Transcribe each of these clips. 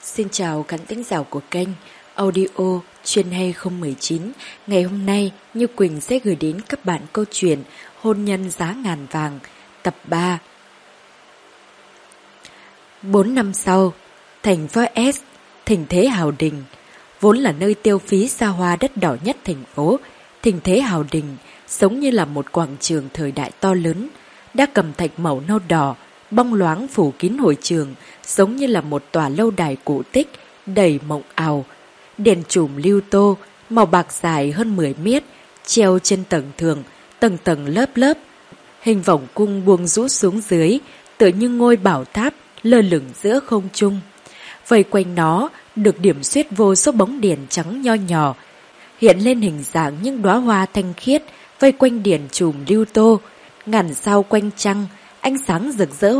Xin chào khán thính giả của kênh Audio Chuyên Hay 019. Ngày hôm nay, Như Quỳnh sẽ gửi đến các bạn câu chuyện Hôn nhân giá ngàn vàng, tập 3. 4 năm sau, thành phố S, thịnh thế hào đình. Vốn là nơi tiêu phí xa hoa đất đỏ nhất thành phố, thịnh thế hào đình giống như là một quảng trường thời đại to lớn, đã cầm thạch màu nâu đỏ, bong loáng phủ kín hội trường, giống như là một tòa lâu đài cổ tích, đầy mộng ảo. Đèn chùm lưu tô, màu bạc dài hơn 10 mét, treo trên tầng thượng, tầng tầng lớp lớp. Hình vòng cung buông rũ xuống dưới, tựa như ngôi bảo tháp lơ lửng giữa không trung. Vây quanh nó được điểm xuyết vô số bóng đèn trắng nho nhỏ, hiện lên hình dạng những đóa hoa thanh khiết vây quanh đèn chùm lưu tô. Ngàn sao quanh trăng, ánh sáng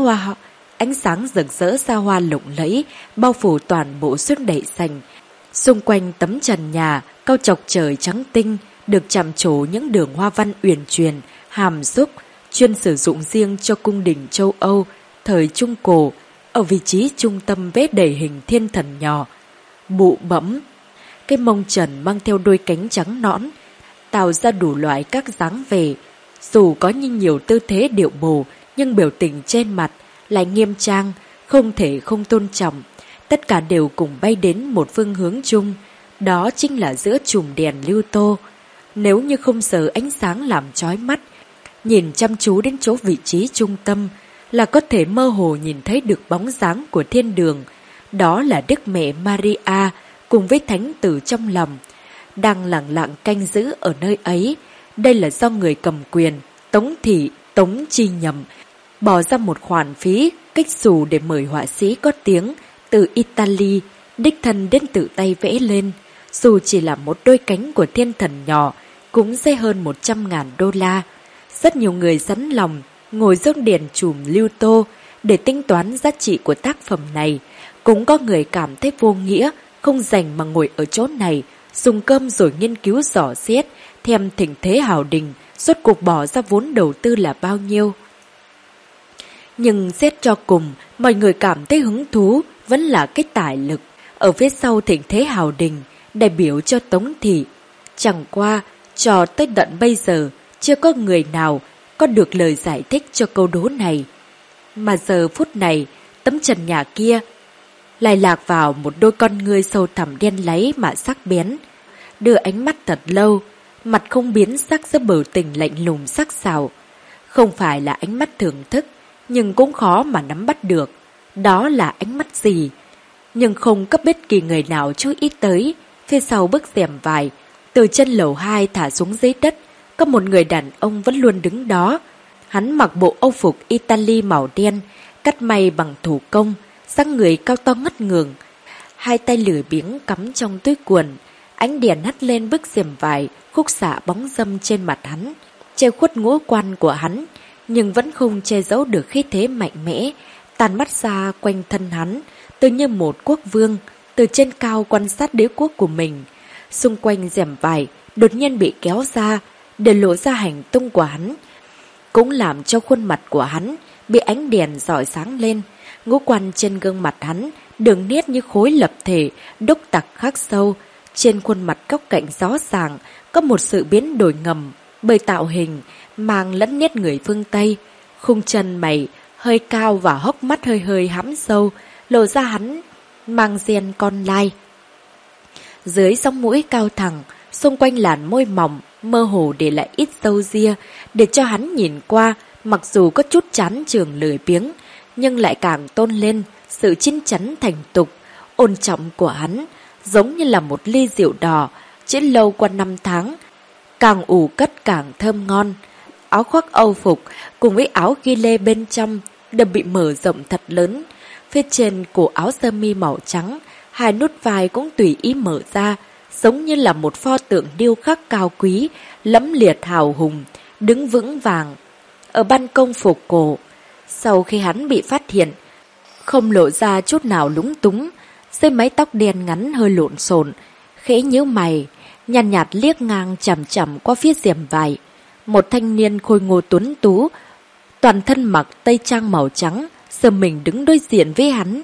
rực rỡ xa hoa lộng lẫy, bao phủ toàn bộ suốt đậy sành. Xung quanh tấm trần nhà, cao chọc trời trắng tinh, được chạm trổ những đường hoa văn uyển chuyển, hàm xúc, chuyên sử dụng riêng cho cung đình châu Âu, thời Trung Cổ. Ở vị trí trung tâm vẽ đầy hình thiên thần nhỏ, bụ bẫm. Cái mông trần mang theo đôi cánh trắng nõn, tạo ra đủ loại các dáng vẻ. Dù có như nhiều tư thế điệu bộ, nhưng biểu tình trên mặt lại nghiêm trang, không thể không tôn trọng. Tất cả đều cùng bay đến một phương hướng chung, đó chính là giữa chùm đèn lưu tô. Nếu như không sợ ánh sáng làm chói mắt, nhìn chăm chú đến chỗ vị trí trung tâm là có thể mơ hồ nhìn thấy được bóng dáng của thiên đường. Đó là Đức Mẹ Maria cùng với thánh tử trong lòng, đang lặng lặng canh giữ ở nơi ấy. Đây là do người cầm quyền Tống Chi Nhậm bỏ ra một khoản phí kích xù để mời họa sĩ có tiếng từ Italy đích thân đến tự tay vẽ lên. Dù chỉ là một đôi cánh của thiên thần nhỏ cũng sẽ hơn 100.000 đô la. Rất nhiều người sẵn lòng ngồi rước đèn chùm lưu tô để tính toán giá trị của tác phẩm này. Cũng có người cảm thấy vô nghĩa, không dành mà ngồi ở chỗ này dùng cơm rồi nghiên cứu dò xét thêm thịnh thế hào đình rốt cuộc bỏ ra vốn đầu tư là bao nhiêu. Nhưng xét cho cùng, mọi người cảm thấy hứng thú vẫn là cái tài lực ở phía sau thịnh thế hào đình, đại biểu cho Tống thị. Chẳng qua, cho tới tận bây giờ, chưa có người nào có được lời giải thích cho câu đố này. Mà giờ phút này, tấm trần nhà kia lại lạc vào một đôi con ngươi sâu thẳm đen láy mà sắc bén, đưa ánh mắt thật lâu, mặt không biến sắc giữa biểu tình lạnh lùng sắc sảo. Không phải là ánh mắt thưởng thức, nhưng cũng khó mà nắm bắt được đó là ánh mắt gì. Nhưng không có bất kỳ người nào chú ý tới, phía sau bức rèm vải, từ chân lầu 2 thả xuống dưới đất, có một người đàn ông vẫn luôn đứng đó. Hắn mặc bộ âu phục Italy màu đen, cắt may bằng thủ công, dáng người cao to ngất ngường, hai tay lười biếng cắm trong túi quần. Ánh đèn hắt lên bức rèm vải, khúc xạ bóng râm trên mặt hắn, che khuất ngũ quan của hắn, nhưng vẫn không che giấu được khí thế mạnh mẽ tàn mắt ra quanh thân hắn, tự như một quốc vương từ trên cao quan sát đế quốc của mình. Xung quanh rèm vải đột nhiên bị kéo ra để lộ ra hành tung của hắn, cũng làm cho khuôn mặt của hắn bị ánh đèn rọi sáng lên. Ngũ quan trên gương mặt hắn đường nét như khối lập thể đúc tặc khắc sâu. Trên khuôn mặt góc cạnh rõ ràng có một sự biến đổi ngầm bởi tạo hình mang lẫn nét người phương Tây. Khung chân mày hơi cao và hốc mắt hơi hơi hõm sâu, lộ ra hắn mang gen con lai. Dưới sống mũi cao thẳng, xung quanh làn môi mỏng mơ hồ để lại ít râu ria, để cho hắn nhìn qua mặc dù có chút chán chường lười biếng, nhưng lại càng tôn lên sự chín chắn thành tục ôn trọng của hắn, giống như là một ly rượu đỏ chữ lâu qua năm tháng, càng ủ cất càng thơm ngon. Áo khoác âu phục cùng với áo ghi lê bên trong đều bị mở rộng thật lớn. Phía trên cổ áo sơ mi màu trắng, hai nút vai cũng tùy ý mở ra, giống như là một pho tượng điêu khắc cao quý, lẫm liệt hào hùng, đứng vững vàng ở ban công phục cổ. Sau khi hắn bị phát hiện, không lộ ra chút nào lúng túng, dưới mái tóc đen ngắn hơi lộn xộn, khẽ nhíu mày, nhàn nhạt liếc ngang chằm chằm qua phía rèm vải. Một thanh niên khôi ngô tuấn tú, toàn thân mặc tây trang màu trắng, giờ mình đứng đối diện với hắn,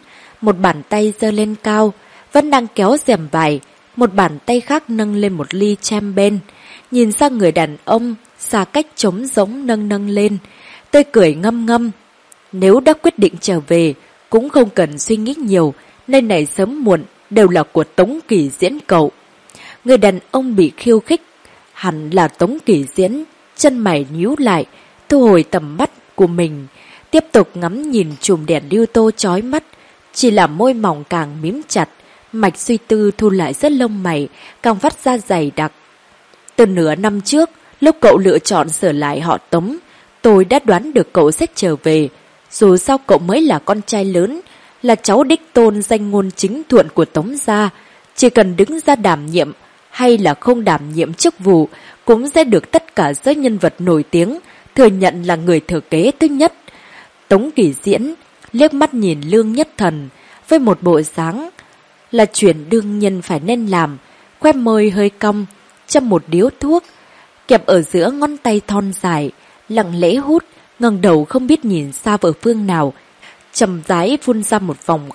một bàn tay giơ lên cao, vẫn đang kéo rèm vải, một bàn tay khác nâng lên một ly champagne, nhìn sang người đàn ông xa cách trống rỗng nâng lên, tươi cười ngâm ngâm. Nếu đã quyết định trở về, cũng không cần suy nghĩ nhiều, nơi này sớm muộn đều là của Tống Kỳ Diễn cậu. Người đàn ông bị khiêu khích, hẳn là Tống Kỳ Diễn, chân mày nhíu lại, thu hồi tầm mắt của mình, tiếp tục ngắm nhìn chùm đèn lưu tô chói mắt, chỉ là môi mỏng càng mím chặt, mạch suy tư thu lại rất lông mày, càng phát ra dày đặc. Từ nửa năm trước, lúc cậu lựa chọn sửa lại họ Tống, tôi đã đoán được cậu sẽ trở về. Dù sao cậu mới là con trai lớn, là cháu đích tôn danh ngôn chính thuận của Tống gia, chỉ cần đứng ra đảm nhiệm hay là không đảm nhiệm chức vụ, cũng sẽ được tất cả giới nhân vật nổi tiếng thừa nhận là người thừa kế thứ nhất. Tống Kỳ Diễn liếc mắt nhìn Lương Nhất Thần với một bộ dáng là chuyện đương nhiên phải nên làm, khóe môi hơi cong, châm một điếu thuốc, kẹp ở giữa ngón tay thon dài, lặng lẽ hút, ngẩng đầu không biết nhìn xa ở phương nào, chậm rãi phun ra một vòng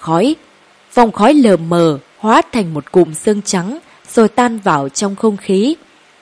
khói lờ mờ hóa thành một cụm xương trắng rồi tan vào trong không khí.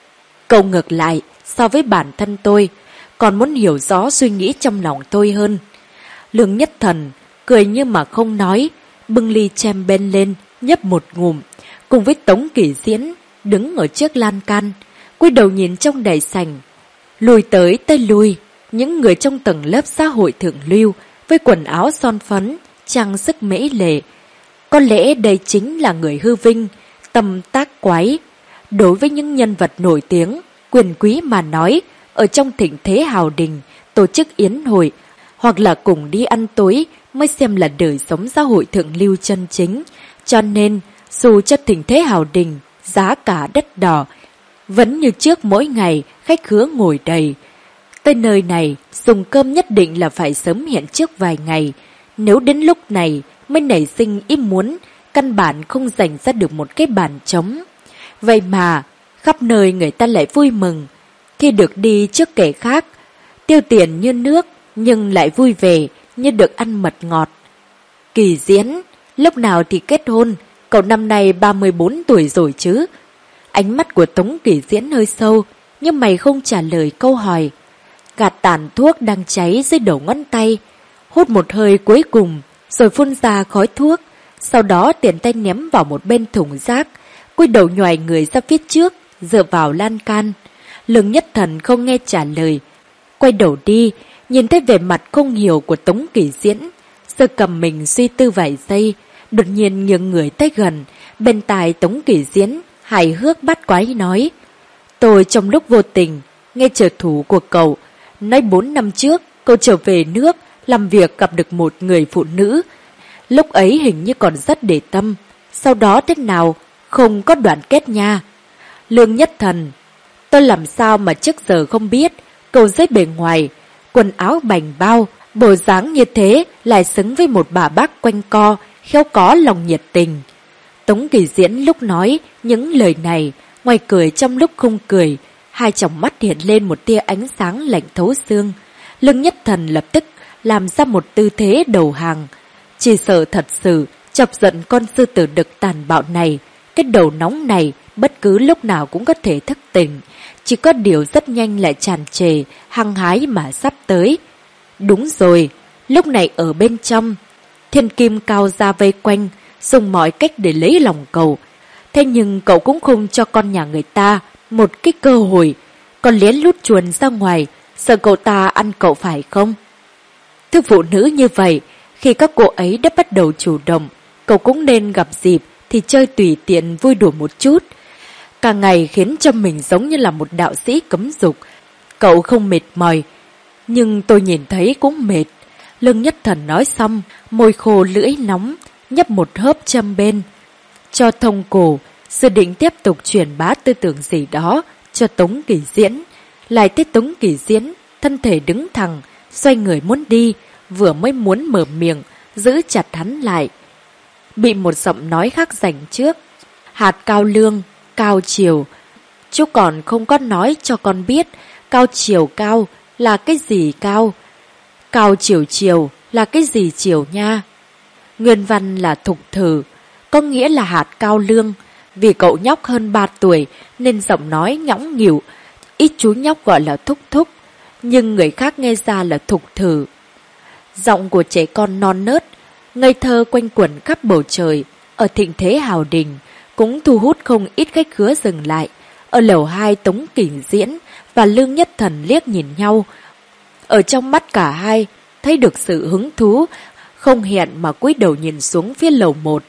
Cậu ngược lại, so với bản thân tôi, còn muốn hiểu rõ suy nghĩ trong lòng tôi hơn. Lương Nhất Thần cười như mà không nói, bưng ly champagne lên, nhấp một ngụm, cùng với Tống Kỳ Diễn đứng ở trước lan can, cúi đầu nhìn trong đại sảnh, lùi tới lui, những người trong tầng lớp xã hội thượng lưu với quần áo son phấn, trang sức mỹ lệ. Có lẽ đây chính là người hư vinh, tâm tác quái. Đối với những nhân vật nổi tiếng, quyền quý mà nói, ở trong thịnh thế hào đình, tổ chức yến hội, hoặc là cùng đi ăn tối mới xem là đời sống xã hội thượng lưu chân chính. Cho nên, dù cho thịnh thế hào đình, giá cả đắt đỏ, vẫn như trước mỗi ngày khách khứa ngồi đầy. Tới nơi này, dùng cơm nhất định là phải sớm hẹn trước vài ngày. Nếu đến lúc này mới nảy sinh ý muốn, căn bản không dành ra được một cái bàn trống. Vậy mà, khắp nơi người ta lại vui mừng khi được đi trước kẻ khác, tiêu tiền như nước nhưng lại vui vẻ như được ăn mật ngọt. Kỳ Diễn, lúc nào thì kết hôn, cậu năm nay 34 tuổi rồi chứ? Ánh mắt của Tống Kỳ Diễn hơi sâu, nhưng mày không trả lời câu hỏi. Gạt tàn thuốc đang cháy dưới đầu ngón tay, hút một hơi cuối cùng, rồi phun ra khói thuốc, sau đó tiện tay ném vào một bên thùng rác, cúi đầu nhoài người ra phía trước, dựa vào lan can. Lương Nhất Thần không nghe trả lời, quay đầu đi, nhìn thấy vẻ mặt không hiểu của Tống Kỳ Diễn, giơ cầm mình suy tư vài giây, đột nhiên nhường người tới gần, bên tai Tống Kỳ Diễn hài hước bắt quái nói: tôi trong lúc vô tình nghe trợ thủ của cậu nói 4 năm trước cậu trở về nước làm việc gặp được một người phụ nữ, lúc ấy hình như còn rất để tâm, sau đó thế nào không có đoạn kết nha. Lương Nhất Thần, tôi làm sao mà trước giờ không biết cậu dưới bề ngoài quần áo bành bao, bộ dáng như thế lại xứng với một bà bác quanh co, khéo có lòng nhiệt tình. Tống Kỳ Diễn lúc nói những lời này, ngoài cười trong lúc không cười, hai tròng mắt hiện lên một tia ánh sáng lạnh thấu xương. Lương Nhất Thần lập tức làm ra một tư thế đầu hàng. Chỉ sợ thật sự chọc giận con sư tử đực tàn bạo này, cái đầu nóng này bất cứ lúc nào cũng có thể thức tỉnh. Chỉ có điều rất nhanh lại tràn trề, hăng hái mà sắp tới. Đúng rồi, lúc này ở bên trong, thiên kim cao ra vây quanh, dùng mọi cách để lấy lòng cậu. Thế nhưng cậu cũng không cho con nhà người ta một cái cơ hội, còn lén lút chuồn ra ngoài, sợ cậu ta ăn cậu phải không? Thứ phụ nữ như vậy, khi các cô ấy đã bắt đầu chủ động, cậu cũng nên gặp dịp thì chơi tùy tiện vui đùa một chút. Cả ngày khiến cho mình giống như là một đạo sĩ cấm dục. Cậu không mệt mỏi, nhưng tôi nhìn thấy cũng mệt. Lương Nhất Thần nói xong, môi khô lưỡi nóng, nhấp một hớp châm bên. Cho thông cổ, dự định tiếp tục truyền bá tư tưởng gì đó cho Tống Kỳ Diễn. Lại tới Tống Kỳ Diễn, thân thể đứng thẳng, xoay người muốn đi, vừa mới muốn mở miệng, giữ chặt hắn lại. Bị một giọng nói khác giành trước. Hạt cao lương, cao chiều. Chú còn không có nói cho con biết cao chiều cao là cái gì cao. Cao chiều chiều là cái gì chiều nha. Nguyên văn là thục thử, có nghĩa là hạt cao lương. Vì cậu nhóc hơn 3 tuổi nên giọng nói nhõng nhẽo, ít chú nhóc gọi là thúc thúc, nhưng người khác nghe ra là thục thử. Giọng của trẻ con non nớt, ngây thơ quanh quẩn khắp bầu trời, ở thịnh thế hào đình, cũng thu hút không ít khách khứa dừng lại. Ở lầu 2 Tống Kỷ Diễn và Lương Nhất Thần liếc nhìn nhau. Ở trong mắt cả hai, thấy được sự hứng thú, không hẹn mà cúi đầu nhìn xuống phía lầu 1.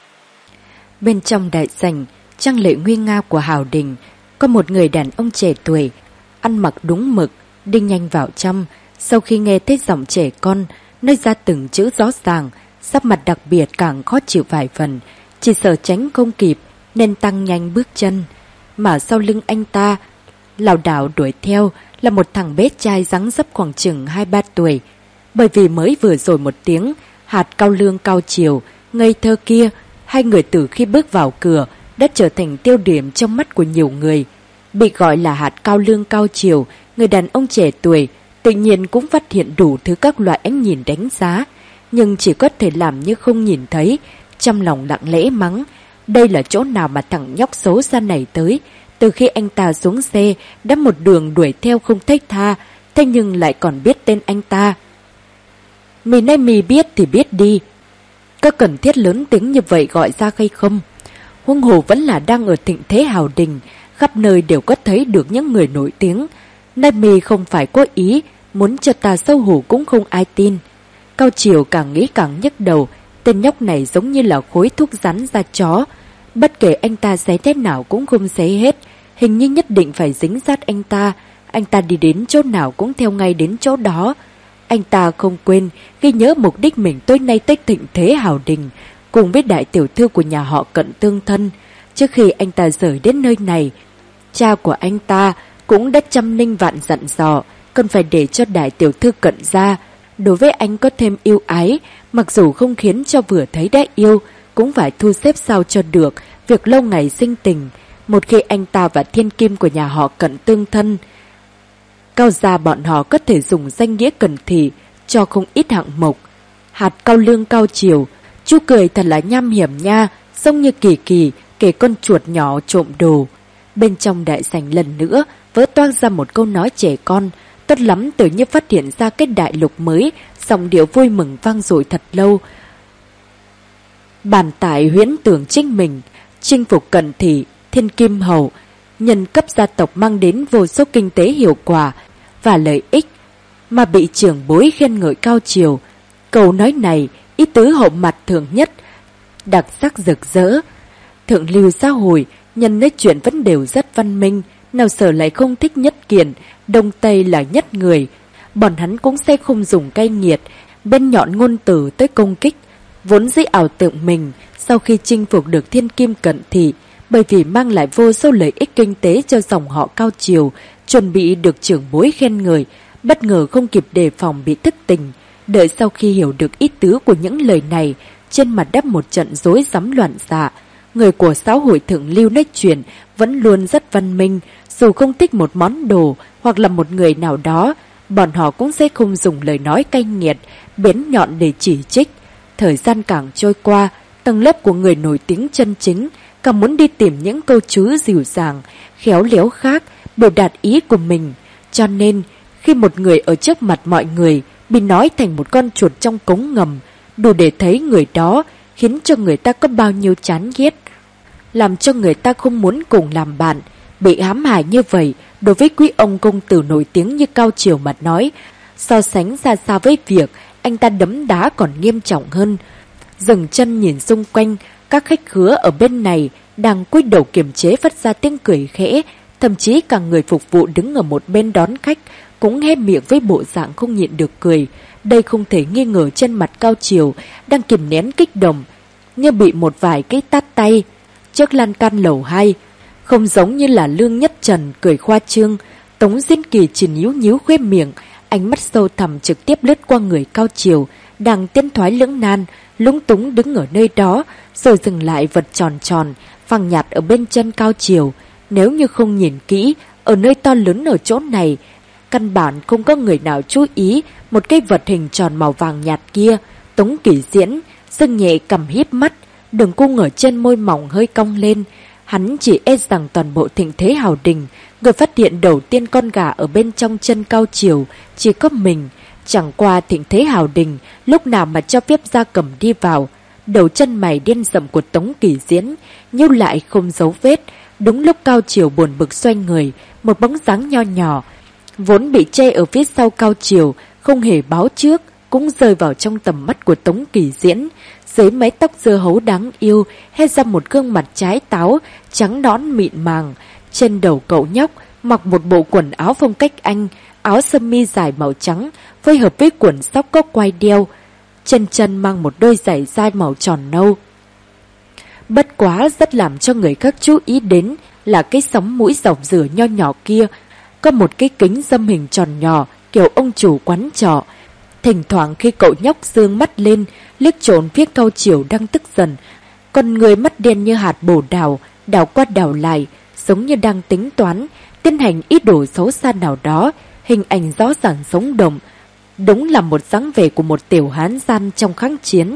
Bên trong đại sảnh, trang lệ nguy nga của hào đình, có một người đàn ông trẻ tuổi, ăn mặc đúng mực, đi nhanh vào trong. Sau khi nghe thấy giọng trẻ con, nói ra từng chữ rõ ràng, sắc mặt đặc biệt càng khó chịu vài phần, chỉ sợ tránh không kịp nên tăng nhanh bước chân. Mà sau lưng anh ta, lảo đảo đuổi theo là một thằng bé trai dáng dấp khoảng chừng 2-3 tuổi. Bởi vì mới vừa rồi một tiếng hạt cao lương cao chiều, ngây thơ kia, hai người từ khi bước vào cửa đã trở thành tiêu điểm trong mắt của nhiều người. Bị gọi là hạt cao lương cao chiều, người đàn ông trẻ tuổi tự nhiên cũng phát hiện đủ thứ các loại ánh nhìn đánh giá, nhưng chỉ có thể làm như không nhìn thấy, trong lòng lặng lẽ mắng. Đây là chỗ nào mà thằng nhóc xấu xa này tới? Từ khi anh ta xuống xe, đã một đường đuổi theo không thấy tha, thế nhưng lại còn biết tên anh ta. Mì nay mì biết thì biết đi. Có cần thiết lớn tiếng như vậy gọi ra hay không? Huống hồ vẫn là đang ở thịnh thế hào đình, khắp nơi đều có thấy được những người nổi tiếng. Nay mì không phải có ý, muốn cho ta xấu hổ cũng không ai tin. Cao Chiều càng nghĩ càng nhức đầu, tên nhóc này giống như là khối thuốc rắn da chó. Bất kể anh ta xé thế nào cũng không xé hết, hình như nhất định phải dính sát anh ta đi đến chỗ nào cũng theo ngay đến chỗ đó. Anh ta không quên ghi nhớ mục đích mình tối nay tới thịnh thế hào đình, cùng với đại tiểu thư của nhà họ Cận tương thân. Trước khi anh ta rời đến nơi này, cha của anh ta cũng đã trăm ninh vạn dặn dò, cần phải để cho đại tiểu thư Cận gia đối với anh có thêm yêu ái, mặc dù không khiến cho vừa thấy đã yêu, cũng phải thu xếp sao cho được việc lâu ngày sinh tình. Một khi anh ta và thiên kim của nhà họ Cận tương thân, Cao gia bọn họ có thể dùng danh nghĩa Cận thị cho không ít hạng mục. Hạt cao lương cao chiều, chú cười thật là nham hiểm nha, giống như Kỳ Kỳ kể con chuột nhỏ trộm đồ. Bên trong đại sảnh lần nữa vỡ toang ra một câu nói trẻ con, tốt lắm tự như phát hiện ra cái đại lục mới, giọng điệu vui mừng vang dội thật lâu. Bàn tải huyễn tưởng chính mình chinh phục Cận thị, thiên kim hầu, nhân cấp gia tộc mang đến vô số kinh tế hiệu quả và lợi ích, mà bị trưởng bối khen ngợi cao chiều. Câu nói này ý tứ hậu mặt thường nhất, đặc sắc rực rỡ. Thượng lưu xã hội, nhân nói chuyện vẫn đều rất văn minh, nào sợ lại không thích nhất kiện, đông tây là nhất người. Bọn hắn cũng sẽ không dùng cay nghiệt, bên nhọn ngôn từ tới công kích. Vốn dĩ ảo tưởng mình, sau khi chinh phục được thiên kim Cận thị, bởi vì mang lại vô số lợi ích kinh tế cho dòng họ cao chiều, chuẩn bị được trưởng bối khen ngợi, bất ngờ không kịp đề phòng bị thất tình. Đợi sau khi hiểu được ý tứ của những lời này, trên mặt đắp một trận rối rắm loạn xạ. Người của xã hội thượng lưu nói chuyện vẫn luôn rất văn minh, dù không thích một món đồ hoặc là một người nào đó, bọn họ cũng sẽ không dùng lời nói cay nghiệt, bén nhọn để chỉ trích. Thời gian càng trôi qua, tầng lớp của người nổi tiếng chân chính càng muốn đi tìm những câu chữ dịu dàng, khéo léo khác, biểu đạt ý của mình. Cho nên, khi một người ở trước mặt mọi người bị nói thành một con chuột trong cống ngầm, đủ để thấy người đó khiến cho người ta có bao nhiêu chán ghét, làm cho người ta không muốn cùng làm bạn. Bị hãm hại như vậy, đối với quý ông công tử nổi tiếng như Cao Chiều mà nói, so sánh ra sao với việc anh ta đấm đá còn nghiêm trọng hơn. Dừng chân nhìn xung quanh, các khách khứa ở bên này đang cúi đầu kiềm chế phát ra tiếng cười khẽ, thậm chí cả người phục vụ đứng ở một bên đón khách cũng hé miệng với bộ dạng không nhịn được cười. Đây không thể nghi ngờ trên mặt Cao Chiều đang kìm nén kích động, như bị một vài cái tát tay. Trước lan can lầu 2, không giống như là Lương Nhất Trần cười khoa trương, Tống Diên Kỳ chỉ nhíu nhíu khóe miệng, ánh mắt sâu thẳm trực tiếp lướt qua người Cao Chiều đang tiến thoái lưỡng nan, lúng túng đứng ở nơi đó, rồi dừng lại vật tròn tròn phẳng nhạt ở bên chân Cao Chiều. Nếu như không nhìn kỹ, ở nơi to lớn ở chỗ này, căn bản không có người nào chú ý một cái vật hình tròn màu vàng nhạt kia. Tống Kỷ Diễn Dương Nhẹ cầm híp mắt, đường cung ở trên môi mỏng hơi cong lên. Hắn chỉ e rằng toàn bộ thịnh thế hào đình, người phát hiện đầu tiên con gà ở bên trong chân cao chiều chỉ có mình. Chẳng qua thịnh thế hào đình lúc nào mà cho phép gia cầm đi vào. Đầu chân mày điên rậm của Tống Kỳ Diễn nhíu lại không dấu vết. Đúng lúc cao chiều buồn bực xoay người, một bóng dáng nho nhỏ vốn bị che ở phía sau cao chiều, không hề báo trước, cũng rơi vào trong tầm mắt của Tống Kỳ Diễn. Dưới mái tóc dưa hấu đáng yêu, hé ra một gương mặt trái táo, trắng nõn mịn màng. Trên đầu cậu nhóc mặc một bộ quần áo phong cách Anh, áo sơ mi dài màu trắng, phối hợp với quần sóc có quai đeo. Trên chân mang một đôi giày da màu tròn nâu. Bất quá rất làm cho người khác chú ý đến là cái sóng mũi dọc rửa nho nhỏ kia, có một cái kính dâm hình tròn nhỏ kiểu ông chủ quán trọ. Thỉnh thoảng khi cậu nhóc dương mắt lên, liếc trộn phía cao chiều đang tức giận, con người mắt đen như hạt bồ đào, đảo qua đảo lại, giống như đang tính toán, tiến hành ý đồ xấu xa nào đó, hình ảnh rõ ràng sống động. Đúng là một dáng vẻ của một tiểu hán gian trong kháng chiến.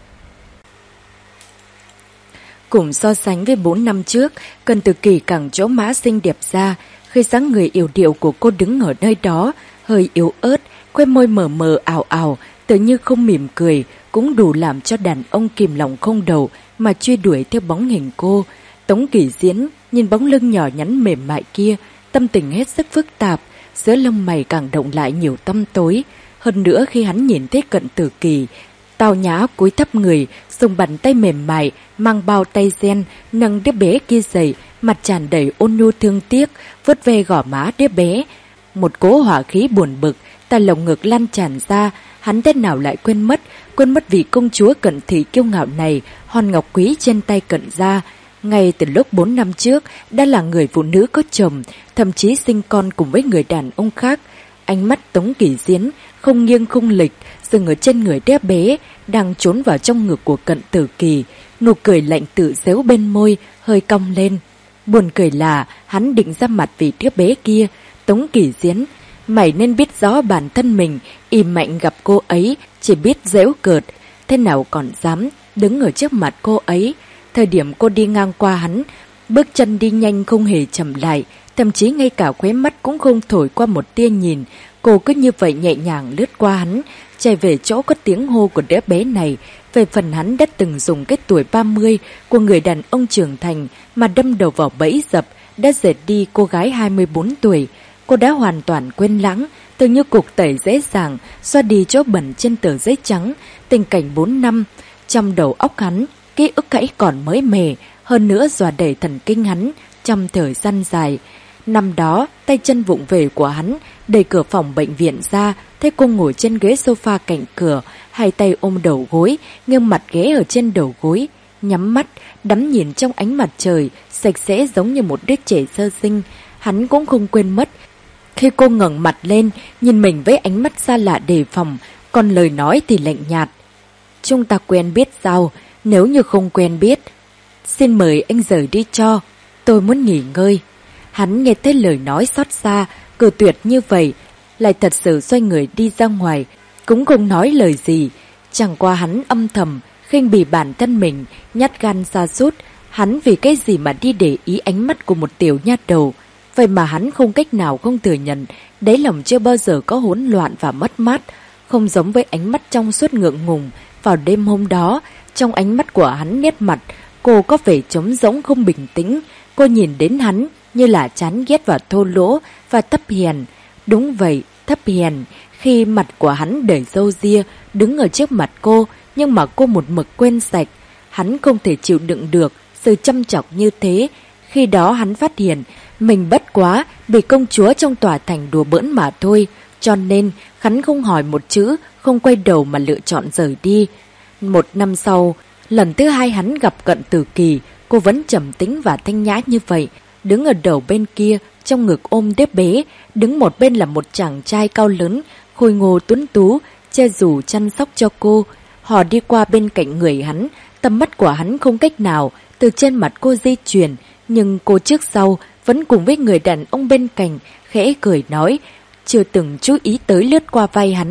Cùng so sánh với 4 năm trước, Cần Tử Kỳ càng chỗ mã xinh đẹp ra, khi dáng người yểu điệu của cô đứng ở nơi đó, hơi yếu ớt, khoe môi mờ mờ ảo ảo, tự như không mỉm cười, cũng đủ làm cho đàn ông kìm lòng không đầu mà truy đuổi theo bóng hình cô. Tống Kỳ Diễn nhìn bóng lưng nhỏ nhắn mềm mại kia, tâm tình hết sức phức tạp, giữa lông mày càng động lại nhiều tăm tối. Hơn nữa khi hắn nhìn thấy Cận Tử Kỳ, tao nhã cúi thấp người, dùng bàn tay mềm mại, mang bao tay gen, nâng đứa bé kia dậy, mặt tràn đầy ôn nhu thương tiếc, vuốt ve gò má đứa bé. Một cỗ hỏa khí buồn bực, tại lồng ngực lan tràn ra, hắn thế nào lại quên mất vị công chúa Cận Thị kiêu ngạo này, hòn ngọc quý trên tay Cận gia. Ngay từ lúc 4 năm trước, đã là người phụ nữ có chồng, thậm chí sinh con cùng với người đàn ông khác. Ánh mắt Tống Kỳ Diễn không nghiêng không lệch, dừng ở trên người đứa bé, đang trốn vào trong ngực của Cận Tử Kỳ. Nụ cười lạnh tự giễu bên môi, hơi cong lên. Buồn cười là, hắn định ra mặt vì đứa bé kia. Tống Kỳ Diễn, mày nên biết rõ bản thân mình, im mạnh gặp cô ấy, chỉ biết giễu cợt. Thế nào còn dám đứng ở trước mặt cô ấy. Thời điểm cô đi ngang qua hắn, bước chân đi nhanh không hề chậm lại, thậm chí ngay cả khóe mắt cũng không thổi qua một tia nhìn. Cô cứ như vậy nhẹ nhàng lướt qua hắn, chạy về chỗ có tiếng hô của đứa bé này. Về phần hắn đã từng dùng cái tuổi 30 của người đàn ông trưởng thành mà đâm đầu vào bẫy dập, đã dệt đi cô gái 24 tuổi. Cô đã hoàn toàn quên lãng, tự như cục tẩy dễ dàng, xoa đi chỗ bẩn trên tờ giấy trắng. Tình cảnh 4 năm, trong đầu óc hắn, ký ức hãy còn mới mẻ, hơn nữa dọa đẩy thần kinh hắn trong thời gian dài. Năm đó, tay chân vụng về của hắn đẩy cửa phòng bệnh viện ra, thấy cô ngồi trên ghế sofa cạnh cửa, hai tay ôm đầu gối, nghiêng mặt ghé ở trên đầu gối, nhắm mắt, đắm nhìn trong ánh mặt trời, sạch sẽ giống như một đứa trẻ sơ sinh. Hắn cũng không quên mất, khi cô ngẩng mặt lên, nhìn mình với ánh mắt xa lạ đề phòng, còn lời nói thì lạnh nhạt. Chúng ta quen biết sao? Nếu như không quen biết, xin mời anh rời đi cho, tôi muốn nghỉ ngơi. Hắn nghe thấy lời nói xót xa, cự tuyệt như vậy, lại thật sự xoay người đi ra ngoài, cũng không nói lời gì. Chẳng qua hắn âm thầm, khinh bỉ bản thân mình, nhát gan sa sút. Hắn vì cái gì mà đi để ý ánh mắt của một tiểu nha đầu. Vậy mà hắn không cách nào không thừa nhận, đáy lòng chưa bao giờ có hỗn loạn và mất mát. Không giống với ánh mắt trong suốt ngượng ngùng. Vào đêm hôm đó, trong ánh mắt của hắn nét mặt, cô có vẻ trống rỗng không bình tĩnh. Cô nhìn đến hắn như là chán ghét và thô lỗ và thấp hèn. Đúng vậy, thấp hèn. Khi mặt của hắn đầy râu ria, đứng ở trước mặt cô, nhưng mà cô một mực quên sạch. Hắn không thể chịu đựng được sự chăm chọc như thế. Khi đó hắn phát hiện mình bất quá bị công chúa trong tòa thành đùa bỡn mà thôi. Cho nên hắn không hỏi một chữ, không quay đầu mà lựa chọn rời đi. 1 năm sau, lần thứ hai hắn gặp Cận Tử Kỳ, cô vẫn trầm tĩnh và thanh nhã như vậy, đứng ở đầu bên kia, trong ngực ôm đứa bé, đứng một bên là một chàng trai cao lớn, khôi ngô tuấn tú, che dù chăm sóc cho cô. Họ đi qua bên cạnh người hắn, tầm mắt của hắn không cách nào từ trên mặt cô di chuyển, nhưng cô trước sau vẫn cùng với người đàn ông bên cạnh, khẽ cười nói, chưa từng chú ý tới lướt qua vai hắn.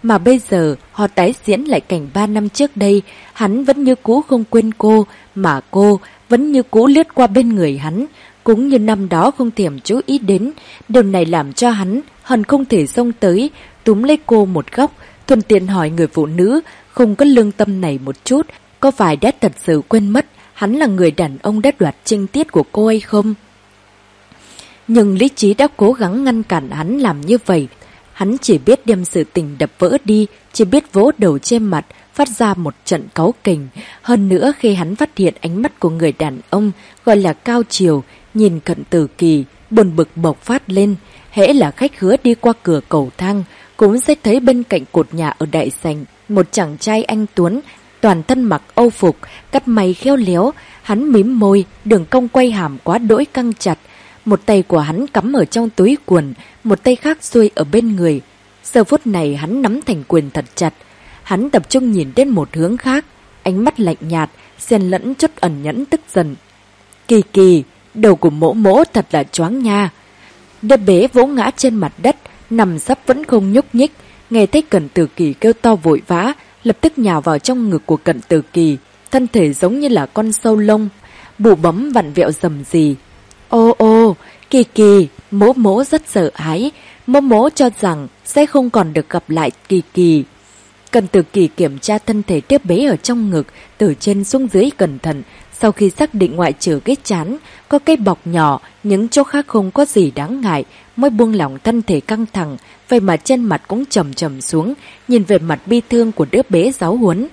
Mà bây giờ họ tái diễn lại cảnh 3 năm trước đây, hắn vẫn như cũ không quên cô, mà cô vẫn như cũ lướt qua bên người hắn, cũng như năm đó không thèm chú ý đến. Điều này làm cho hắn hận không thể xông tới, túm lấy cô một góc, thuận tiện hỏi người phụ nữ không có lương tâm này một chút, có phải đã thật sự quên mất hắn là người đàn ông đã đoạt trinh tiết của cô hay không? Nhưng lý trí đã cố gắng ngăn cản hắn làm như vậy. Hắn chỉ biết đem sự tình đập vỡ đi, chỉ biết vỗ đầu trên mặt, phát ra một trận cáu kỉnh. Hơn nữa khi hắn phát hiện ánh mắt của người đàn ông gọi là Cao Triều, nhìn Cận Tử Kỳ, buồn bực bộc phát lên. Hễ là khách hứa đi qua cửa cầu thang, cũng sẽ thấy bên cạnh cột nhà ở đại sảnh một chàng trai anh tuấn, toàn thân mặc âu phục, cắt mày khéo léo. Hắn mím môi, đường cong quay hàm quá đỗi căng chặt. Một tay của hắn cắm ở trong túi quần, một tay khác xuôi ở bên người. Giờ phút này hắn nắm thành quyền thật chặt. Hắn tập trung nhìn đến một hướng khác, ánh mắt lạnh nhạt, xen lẫn chút ẩn nhẫn tức giận. Kỳ Kỳ, đầu của mỗ mỗ thật là choáng nha. Đứa bé vỗ ngã trên mặt đất, nằm sấp vẫn không nhúc nhích. Nghe thấy Cận Tử Kỳ kêu to vội vã, lập tức nhào vào trong ngực của Cận Tử Kỳ, thân thể giống như là con sâu lông, bụ bấm vặn vẹo rầm rì. Ô ô, Kỳ Kỳ, mỗ mỗ rất sợ hãi, mỗ mỗ cho rằng sẽ không còn được gặp lại Kỳ Kỳ. Cận Tử Kỳ kiểm tra thân thể đứa bé ở trong ngực, từ trên xuống dưới cẩn thận. Sau khi xác định ngoại trừ cái trán, có cái bọc nhỏ, những chỗ khác không có gì đáng ngại, mới buông lỏng thân thể căng thẳng, vậy mà trên mặt cũng trầm trầm xuống, nhìn về mặt bi thương của đứa bé giáo huấn.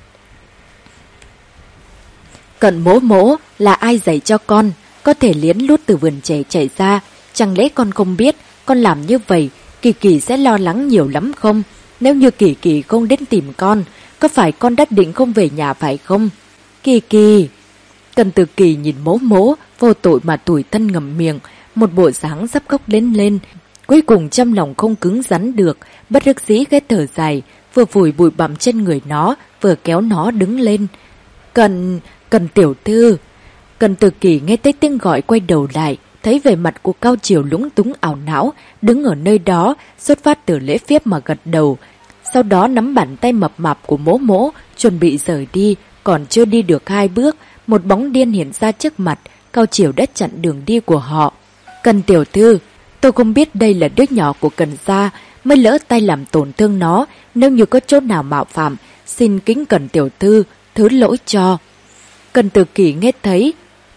Cận mỗ mỗ, là ai dạy cho con? Có thể liến lút từ vườn trẻ chạy ra, chẳng lẽ con không biết, con làm như vậy, Kỳ Kỳ sẽ lo lắng nhiều lắm không? Nếu như Kỳ Kỳ không đến tìm con, có phải con đã định không về nhà phải không? Kỳ Kỳ... Cận Tử Kỳ nhìn mỗ mỗ, vô tội mà tủi thân ngậm miệng, một bộ dáng sắp khóc lên. Cuối cùng trong lòng không cứng rắn được, bất đắc dĩ cái thở dài, vừa vùi bụi bặm trên người nó, vừa kéo nó đứng lên. Cần tiểu thư. Cận Tử Kỳ nghe thấy tiếng gọi quay đầu lại, thấy vẻ mặt của Cao Triều lúng túng ảo não, đứng ở nơi đó, xuất phát từ lễ phép mà gật đầu. Sau đó nắm bàn tay mập mạp của mỗ mỗ, chuẩn bị rời đi, còn chưa đi được 2 bước, một bóng điên hiện ra trước mặt, Cao Triều đã chặn đường đi của họ. Cận tiểu thư, tôi không biết đây là đứa nhỏ của Cận gia, mới lỡ tay làm tổn thương nó, nếu như có chỗ nào mạo phạm, xin kính Cận tiểu thư, thứ lỗi cho. Cận Tử Kỳ nghe thấy,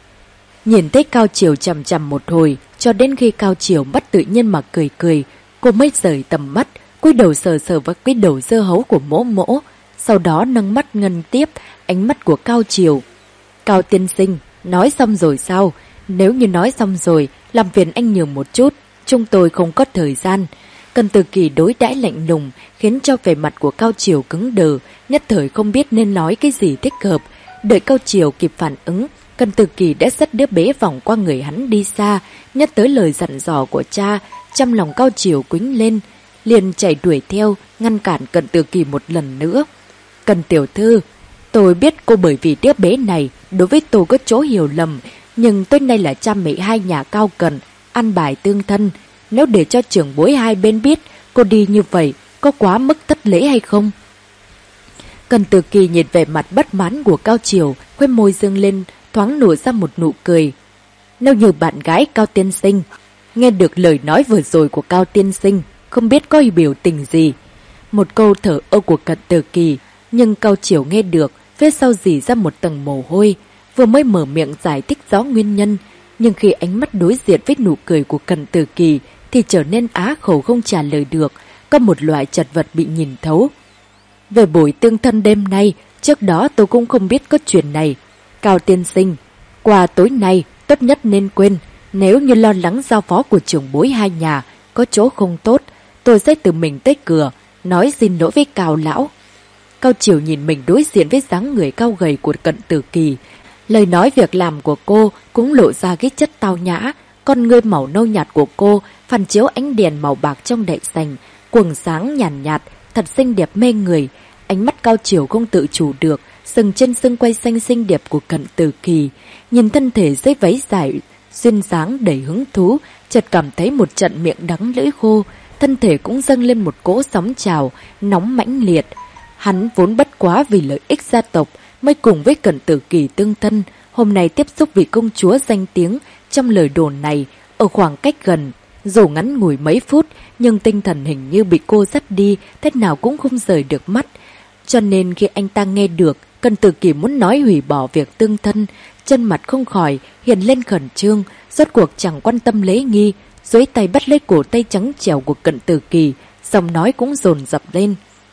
nhìn thấy Cao Triều chằm chằm một hồi, cho đến khi Cao Triều bắt tự nhiên mà cười, cô mới rời tầm mắt, cúi đầu sờ vào cái đầu dưa hấu của mỗ mỗ, sau đó nâng mắt ngân tiếp ánh mắt của Cao Triều. Cao tiên sinh, nói xong rồi sao? Nếu như nói xong rồi, làm phiền anh nhường một chút, chúng tôi không có thời gian. Cận Tử Kỳ đối đãi lạnh lùng, khiến cho vẻ mặt của Cao Triều cứng đờ, nhất thời không biết nên nói cái gì thích hợp. Đợi Cao Triều kịp phản ứng, Cận Tử Kỳ đã dắt đứa bé vòng qua người hắn đi xa, nhắc tới lời dặn dò của cha, trong lòng Cao Triều quĩnh lên, liền chạy đuổi theo, ngăn cản Cận Tử Kỳ một lần nữa. Cận tiểu thư, tôi biết cô bởi vì đứa bé này đối với tôi có chỗ hiểu lầm, nhưng tôi nay là cha mẹ hai nhà Cao Cận, ăn bài tương thân. Nếu để cho trưởng bối hai bên biết cô đi như vậy, có quá mức thất lễ hay không? Cận Tử Kỳ nhìn về mặt bất mãn của Cao Triều, khóe môi dương lên, thoáng nổ ra một nụ cười. Nếu như bạn gái Cao tiên sinh nghe được lời nói vừa rồi của Cao tiên sinh, không biết có biểu tình gì. Một câu thở ơ của Cận Tử Kỳ, nhưng Cao Triều nghe được, phía sau rỉ ra một tầng mồ hôi, vừa mới mở miệng giải thích rõ nguyên nhân, nhưng khi ánh mắt đối diện với nụ cười của Cận Tử Kỳ thì trở nên á khẩu không trả lời được, có một loại chật vật bị nhìn thấu. Về buổi tương thân đêm nay, trước đó tôi cũng không biết có chuyện này. Cao tiên sinh, qua tối nay tốt nhất nên quên, nếu như lo lắng giao phó của trưởng bối hai nhà có chỗ không tốt, tôi sẽ tự mình tới cửa, nói xin lỗi với Cao lão. Cao Triều nhìn mình đối diện với dáng người cao gầy của Cận Tử Kỳ, lời nói việc làm của cô cũng lộ ra cái chất tao nhã, con ngươi màu nâu nhạt của cô phản chiếu ánh đèn màu bạc trong đại sảnh, quầng sáng nhàn nhạt, thật xinh đẹp mê người. Ánh mắt Cao Triều không tự chủ được, sừng trên xương quay xanh xinh đẹp của Cận Tử Kỳ, nhìn thân thể dưới váy dài duyên dáng đầy hứng thú, chợt cảm thấy một trận miệng đắng lưỡi khô. thân thể cũng dâng lên một cỗ sóng trào, nóng mãnh liệt. Hắn vốn bất quá vì lợi ích gia tộc mới cùng với Cận Tử Kỳ tương thân, hôm nay tiếp xúc vị công chúa danh tiếng trong lời đồn này ở khoảng cách gần. Dù ngắn ngủi mấy phút, nhưng tinh thần hình như bị cô dắt đi, thế nào cũng không rời được mắt. Cho nên khi anh ta nghe được Cận Tử Kỳ muốn nói hủy bỏ việc tương thân, chân mặt không khỏi hiện lên khẩn trương, rốt cuộc chẳng quan tâm lễ nghi, duỗi tay bắt lấy cổ tay trắng trẻo của Cận Tử Kỳ, giọng nói cũng dồn dập lên.